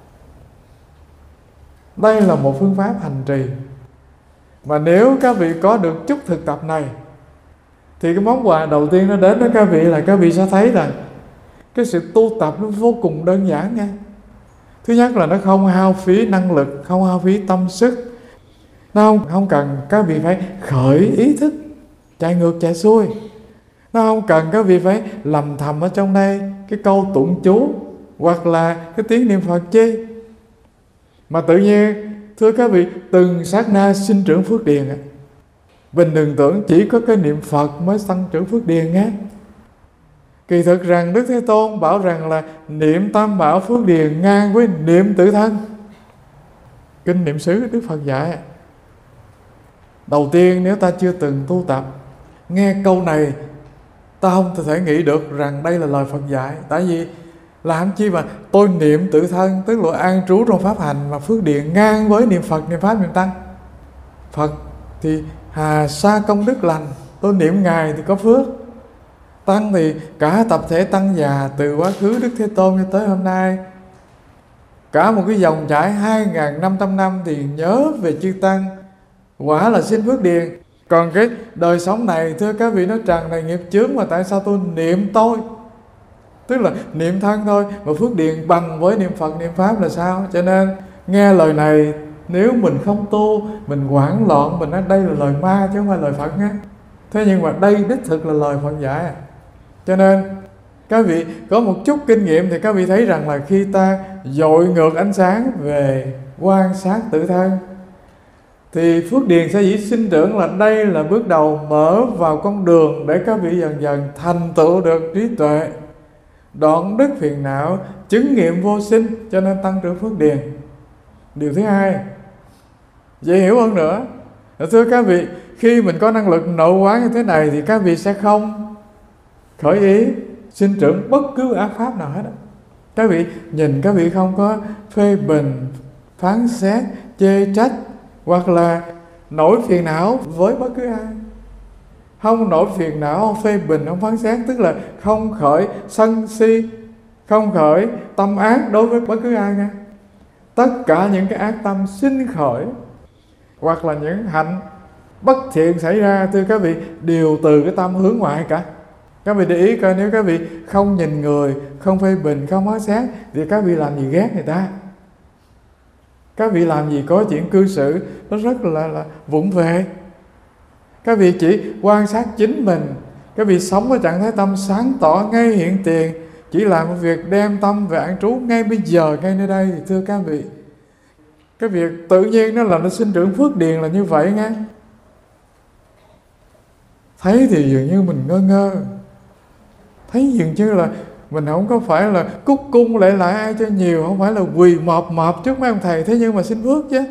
Đây là một phương pháp hành trì. Mà nếu các vị có được chút thực tập này thì cái món quà đầu tiên nó đến với các vị là các vị sẽ thấy rằng cái sự tu tập nó vô cùng đơn giản nha. Thứ nhất là nó không hao phí năng lực, không hao phí tâm sức. Nó không, không cần các vị phải khởi ý thức chạy ngược chạy xuôi. Nó không cần các vị phải lầm thầm ở trong đây cái câu tụng chú hoặc là cái tiếng niệm Phật chi. Mà tự nhiên, thưa các vị, từng sát na sinh trưởng phước điền. Mình đừng tưởng chỉ có cái niệm Phật mới tăng trưởng phước điền nhé. Kỳ thực rằng Đức Thế Tôn bảo rằng là niệm tam bảo phước điền ngang với niệm tự thân. Kinh Niệm xứ Đức Phật dạy. Đầu tiên nếu ta chưa từng tu tập, nghe câu này ta không thể nghĩ được rằng đây là lời Phật dạy. Tại vì làm chi mà tôi niệm tự thân, tức là an trú trong pháp hành mà phước điền ngang với niệm Phật, niệm Pháp, niệm Tăng. Phật thì hà sa công đức lành, tôi niệm Ngài thì có phước. Tăng thì cả tập thể tăng già từ quá khứ Đức Thế Tôn cho tới hôm nay, cả một cái dòng trải hai nghìn năm trăm năm thì nhớ về chư Tăng, quả là xin phước điền. Còn cái đời sống này, thưa các vị, nó tràn đầy nghiệp chướng, mà tại sao tôi niệm tôi? Tức là niệm thân thôi, mà phước điền bằng với niệm Phật, niệm Pháp là sao? Cho nên nghe lời này, nếu mình không tu, mình hoảng loạn, mình nói đây là lời ma chứ không phải lời Phật nhé. Thế nhưng mà đây đích thực là lời Phật dạy. Cho nên các vị có một chút kinh nghiệm thì các vị thấy rằng là khi ta dội ngược ánh sáng về quan sát tự thân thì phước điền sẽ dĩ sinh trưởng, là đây là bước đầu mở vào con đường để các vị dần dần thành tựu được trí tuệ, đoạn đứt phiền não, chứng nghiệm vô sinh, cho nên tăng trưởng phước điền. Điều thứ hai, dễ hiểu hơn nữa, thưa các vị, khi mình có năng lực nội quán như thế này thì các vị sẽ không khởi ý sinh trưởng bất cứ ác pháp nào hết. Các vị nhìn, các vị không có phê bình, phán xét, chê trách hoặc là nổi phiền não với bất cứ ai. Không nổi phiền não, không phê bình, không phán xét, tức là không khởi sân si, không khởi tâm ác đối với bất cứ ai nha. Tất cả những cái ác tâm sinh khởi hoặc là những hạnh bất thiện xảy ra, thưa các vị, đều từ cái tâm hướng ngoại cả. Các vị để ý coi, nếu các vị không nhìn người, không phê bình, không phán xét thì các vị làm gì ghét người ta. Các vị làm gì có chuyện cư xử nó rất là, là vụng về. Các vị chỉ quan sát chính mình. Các vị sống ở trạng thái tâm sáng tỏ ngay hiện tiền, chỉ làm một việc đem tâm về an trú ngay bây giờ, ngay nơi đây. Thì thưa các vị, cái việc tự nhiên nó là nó sinh trưởng phước điền là như vậy nghe. Thấy thì dường như mình ngơ ngơ, thấy dường như là mình không có phải là cúc cung lễ lại ai cho nhiều, không phải là quỳ mọp mọp trước mấy ông thầy, thế nhưng mà xin phước chứ.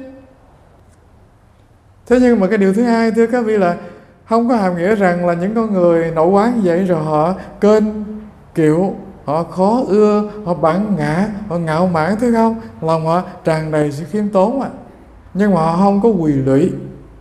Thế nhưng mà cái điều thứ hai, thưa các vị, là không có hàm nghĩa rằng là những con người nội quán như vậy rồi họ kênh kiệu, họ khó ưa, họ bản ngã, họ ngạo mạn, thấy không? Lòng họ tràn đầy sự khiêm tốn à. Nhưng mà họ không có quỳ lụy.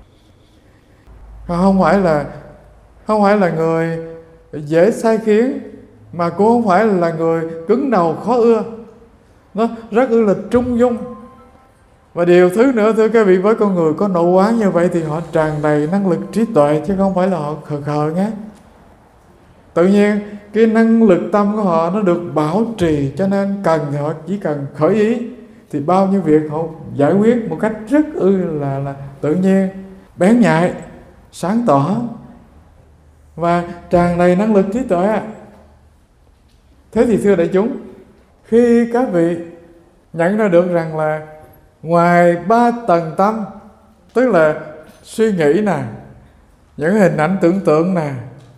Họ không phải là không phải là người dễ sai khiến, mà cũng không phải là người cứng đầu khó ưa. Nó rất ư là trung dung. Và điều thứ nữa, thưa các vị, với con người có nội quán như vậy thì họ tràn đầy năng lực trí tuệ, chứ không phải là họ khờ khờ nhé. Tự nhiên cái năng lực tâm của họ nó được bảo trì, cho nên cần thì họ chỉ cần khởi ý thì bao nhiêu việc họ giải quyết một cách rất ư là, là tự nhiên, bén nhạy, sáng tỏ và tràn đầy năng lực trí tuệ. Thế thì thưa đại chúng, khi các vị nhận ra được rằng là ngoài ba tầng tâm, tức là suy nghĩ nè, những hình ảnh tưởng tượng nè,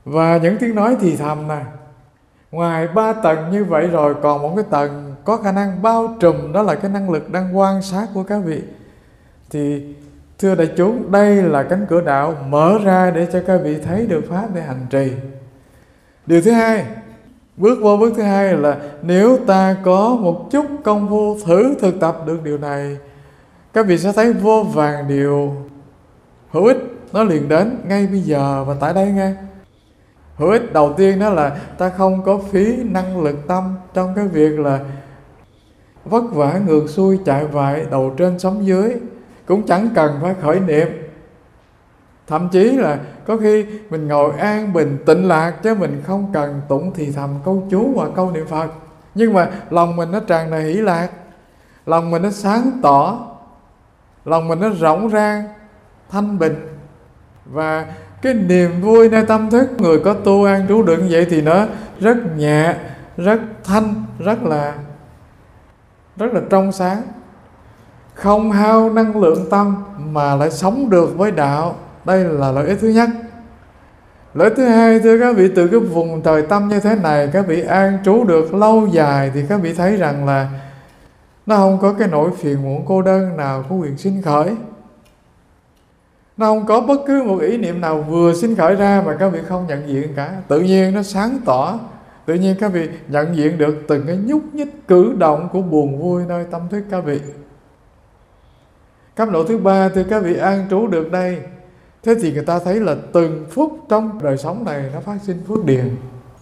Và những tiếng nói thì thầm nè. Ngoài ba tầng như vậy rồi, còn một cái tầng có khả năng bao trùm, đó là cái năng lực đang quan sát của các vị. Thì thưa đại chúng, đây là cánh cửa đạo mở ra để cho các vị thấy được pháp để hành trì. Điều thứ hai, bước vô bước thứ hai là nếu ta có một chút công phu thử thực tập được điều này, các vị sẽ thấy vô vàn điều hữu ích nó liền đến ngay bây giờ và tại đây nghe. Hữu ích đầu tiên đó là ta không có phí năng lực tâm trong cái việc là vất vả ngược xuôi chạy vại đầu trên sóng dưới, cũng chẳng cần phải khởi niệm. Thậm chí là có khi mình ngồi an bình tịnh lạc chứ mình không cần tụng thì thầm câu chú và câu niệm Phật, nhưng mà lòng mình nó tràn đầy hỷ lạc, lòng mình nó sáng tỏ, lòng mình nó rộng rang, thanh bình. Và cái niềm vui nơi tâm thức người có tu an trú được như vậy thì nó rất nhẹ, rất thanh, rất là rất là trong sáng, không hao năng lượng tâm mà lại sống được với đạo. Đây là lợi ích thứ nhất. Lợi ích thứ hai, thưa các vị, từ cái vùng trời tâm như thế này, các vị an trú được lâu dài thì các vị thấy rằng là nó không có cái nỗi phiền muộn cô đơn nào có quyền sinh khởi. Nó không có bất cứ một ý niệm nào vừa sinh khởi ra mà các vị không nhận diện cả. Tự nhiên nó sáng tỏ, tự nhiên các vị nhận diện được từng cái nhúc nhích cử động của buồn vui nơi tâm thức các vị. Cấp độ thứ ba, thì các vị an trú được đây, thế thì người ta thấy là từng phút trong đời sống này nó phát sinh phước điền.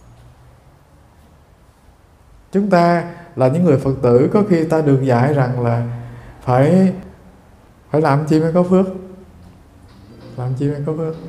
Chúng ta là những người Phật tử, có khi ta được dạy rằng là phải phải làm chi mới có phước. Làm chi mới có phước?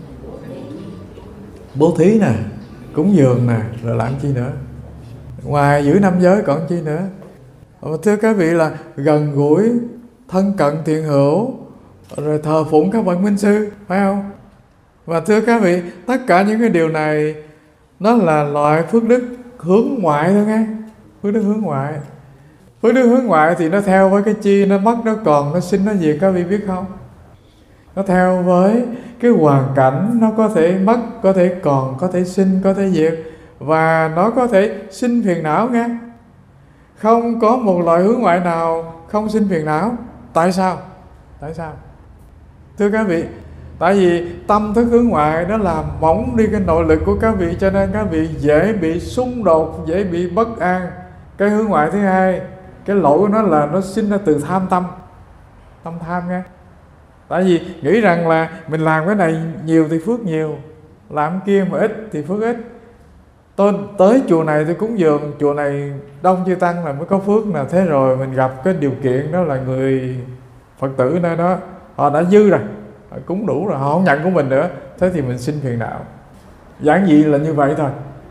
Bố thí nè, cúng dường nè, rồi làm chi nữa? Ngoài giữ năm giới còn chi nữa? Thưa các vị, là gần gũi, thân cận thiện hữu, rồi thờ phụng các bậc minh sư, phải không? Và thưa các vị, tất cả những cái điều này nó là loại phước đức hướng ngoại thôi nghe. Phước đức hướng ngoại. Phước đức hướng ngoại thì nó theo với cái chi, nó mất, nó còn, nó sinh, nó diệt, các vị biết không? Nó theo với cái hoàn cảnh, nó có thể mất, có thể còn, có thể sinh, có thể diệt, và nó có thể sinh phiền não nghe. Không có một loại hướng ngoại nào không sinh phiền não. Tại sao? Tại sao? Thưa các vị, tại vì tâm thức hướng ngoại nó làm mỏng đi cái nội lực của các vị, cho nên các vị dễ bị xung đột, dễ bị bất an. Cái hướng ngoại thứ hai, cái lỗi của nó là nó sinh ra từ tham tâm. Tâm tham nghe. Tại vì nghĩ rằng là mình làm cái này nhiều thì phước nhiều, làm cái kia mà ít thì phước ít. Tôi tới chùa này tôi cúng dường, chùa này đông chư tăng là mới có phước nè. Thế rồi mình gặp cái điều kiện đó là người Phật tử nơi đó họ đã dư rồi, họ cúng đủ rồi, họ không nhận của mình nữa, thế thì mình sinh phiền não. Giản dị là như vậy thôi.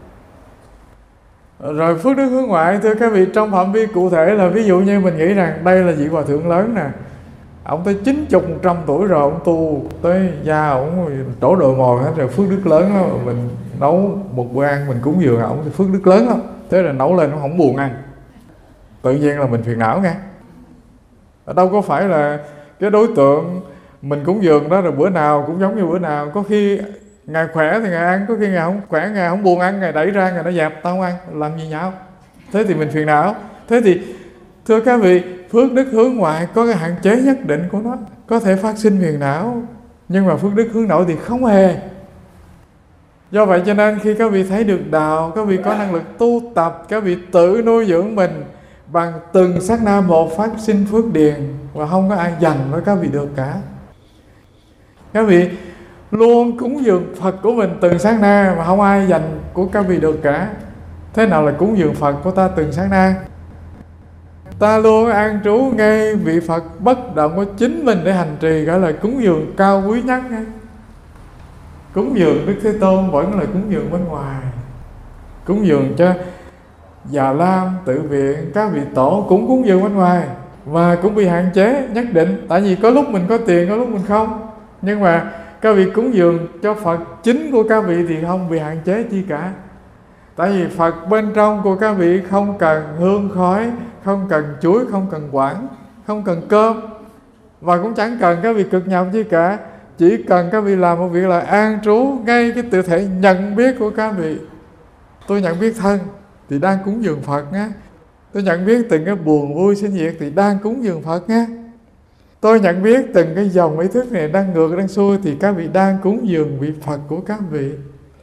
Rồi phước đức hướng ngoại, thưa các vị, trong phạm vi cụ thể là ví dụ như mình nghĩ rằng đây là vị hòa thượng lớn nè, ông tới chín mươi, một trăm tuổi rồi, ông tu tới da ông trổ đồi mồi hết rồi, phước đức lớn đó. Mình nấu một bữa ăn mình cúng dường ông thì phước đức lớn lắm. Thế là nấu lên nó không buồn ăn, tự nhiên là mình phiền não nghe. Đâu có phải là cái đối tượng mình cúng dường đó rồi bữa nào cũng giống như bữa nào. Có khi ngày khỏe thì ngày ăn, có khi ngày không khỏe, ngày không buồn ăn, ngày đẩy ra, ngày nó dẹp, tao không ăn, làm gì nhau. Thế thì mình phiền não. Thế thì thưa các vị, phước đức hướng ngoại có cái hạn chế nhất định của nó, có thể phát sinh phiền não, nhưng mà phước đức hướng nội thì không hề. Do vậy cho nên khi các vị thấy được đạo, các vị có năng lực tu tập, các vị tự nuôi dưỡng mình bằng từng sát na một phát sinh phước điền, và không có ai giành với các vị được cả. Các vị luôn cúng dường Phật của mình từng sát na mà không ai giành của các vị được cả. Thế nào là cúng dường Phật của ta từng sát na? Ta luôn an trú ngay vị Phật bất động của chính mình để hành trì, gọi là cúng dường cao quý nhất. Cúng dường Đức Thế Tôn vẫn là cúng dường bên ngoài. Cúng dường cho Già Lam, Tự Viện, các vị tổ cũng cúng dường bên ngoài, và cũng bị hạn chế nhất định. Tại vì có lúc mình có tiền, có lúc mình không. Nhưng mà các vị cúng dường cho Phật chính của các vị thì không bị hạn chế chi cả. Tại vì Phật bên trong của các vị không cần hương khói, không cần chuối, không cần quảng, không cần cơm, và cũng chẳng cần các vị cực nhọc chi cả. chỉ cần các vị làm một việc là an trú ngay cái tự thể nhận biết của các vị. Tôi nhận biết thân thì đang cúng dường Phật nhé. Tôi nhận biết từng cái buồn vui sinh diệt thì đang cúng dường Phật nhé. Tôi nhận biết từng cái dòng ý thức này đang ngược đang xuôi thì các vị đang cúng dường vị Phật của các vị.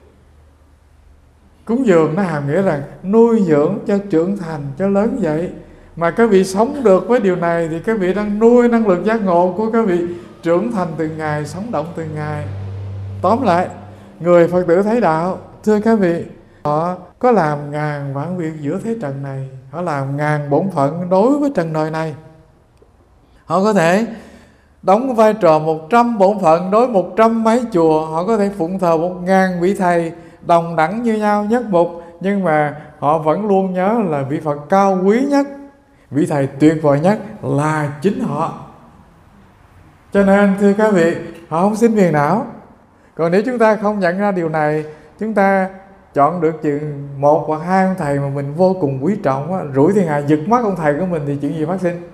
Cúng dường nó hàm nghĩa là nuôi dưỡng cho trưởng thành, cho lớn dậy. Mà các vị sống được với điều này thì các vị đang nuôi năng lượng giác ngộ của các vị trưởng thành từng ngày, sống động từng ngày. Tóm lại, người Phật tử thấy đạo, thưa các vị, họ có làm ngàn vạn việc giữa thế trần này, họ làm ngàn bổn phận đối với trần đời này. Họ có thể đóng vai trò một trăm bổn phận đối một trăm mấy chùa, họ có thể phụng thờ một ngàn vị thầy đồng đẳng như nhau nhất mục, nhưng mà họ vẫn luôn nhớ là vị Phật cao quý nhất, vị thầy tuyệt vời nhất là chính họ. Cho nên thưa các vị, họ không sinh phiền não. Còn nếu chúng ta không nhận ra điều này, chúng ta chọn được chừng một hoặc hai ông thầy mà mình vô cùng quý trọng á, rủi thiên hạ giật mắt ông thầy của mình thì chuyện gì phát sinh?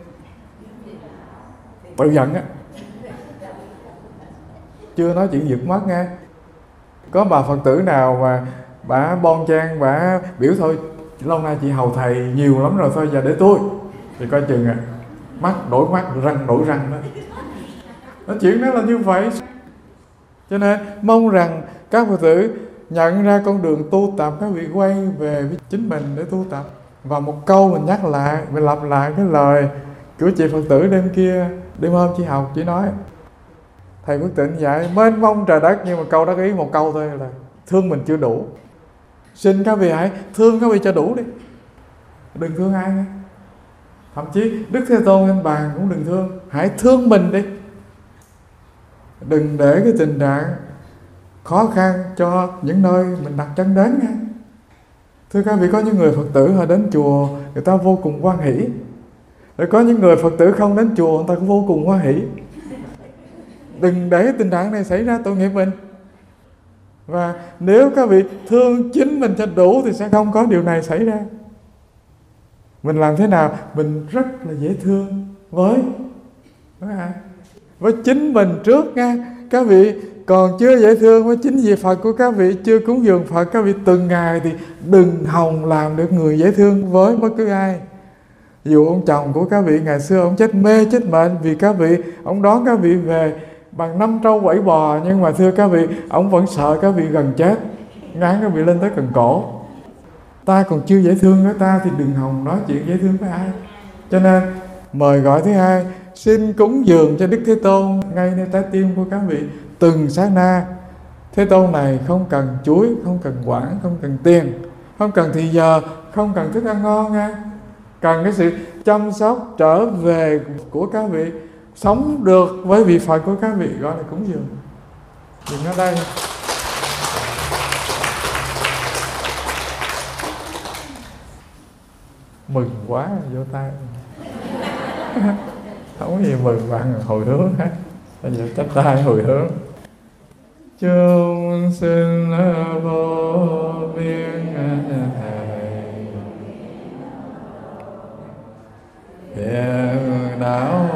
Tự giận á. Chưa nói chuyện giật mắt nghe. Có bà Phật tử nào mà bà bon chen, bà biểu thôi lâu nay chị hầu thầy nhiều lắm rồi, thôi giờ để tôi, thì coi chừng à, mắt đổi mắt, răng đổi răng đó. Nói chuyện đó là như vậy. Cho nên mong rằng các Phật tử nhận ra con đường tu tập, các vị quay về với chính mình để tu tập. Và một câu mình nhắc lại, mình lặp lại cái lời của chị Phật tử đêm kia, đêm hôm chị học, chị nói thầy Phước Tịnh dạy mênh mông trời đất, nhưng mà câu đó ý một câu thôi là thương mình chưa đủ. Xin các vị hãy thương các vị cho đủ đi, đừng thương ai nữa. Thậm chí Đức Thế Tôn Anh Bàn cũng đừng thương, hãy thương mình đi. Đừng để cái tình trạng khó khăn cho những nơi mình đặt chân đến nha. Thưa các vị, có những người Phật tử họ đến chùa người ta vô cùng hoan hỷ, rồi có những người Phật tử không đến chùa người ta cũng vô cùng hoan hỷ. Đừng để tình trạng này xảy ra, tội nghiệp mình. Và nếu các vị thương chính mình cho đủ thì sẽ không có điều này xảy ra. Mình làm thế nào? Mình rất là dễ thương với với ai? Với chính mình trước nha. Các vị còn chưa dễ thương với chính vị Phật của các vị, chưa cúng dường Phật các vị từng ngày, thì đừng hòng làm được người dễ thương với bất cứ ai. Dù ông chồng của các vị ngày xưa ông chết mê chết mệnh vì các vị, ông đón các vị về bằng năm trâu bảy bò, nhưng mà thưa các vị, ông vẫn sợ các vị gần chết, ngán các vị lên tới cần cổ. Ta còn chưa dễ thương với ta thì đừng hòng nói chuyện dễ thương với ai. Cho nên mời gọi thứ hai, xin cúng dường cho Đức Thế Tôn ngay nơi trái tim của các vị từng sát na. Thế Tôn này không cần chuối, không cần quản, không cần tiền, không cần thì giờ, không cần thức ăn ngon nha. Cần cái sự chăm sóc trở về của các vị, sống được với vị Phật của các vị, gọi là cúng dường. Dừng ở đây. Mừng quá, vỗ tay. Không có gì mừng bạn hồi hướng hết. Bây giờ chắp tay hồi hướng. Chúng sinh vô biên thầy, hiện đạo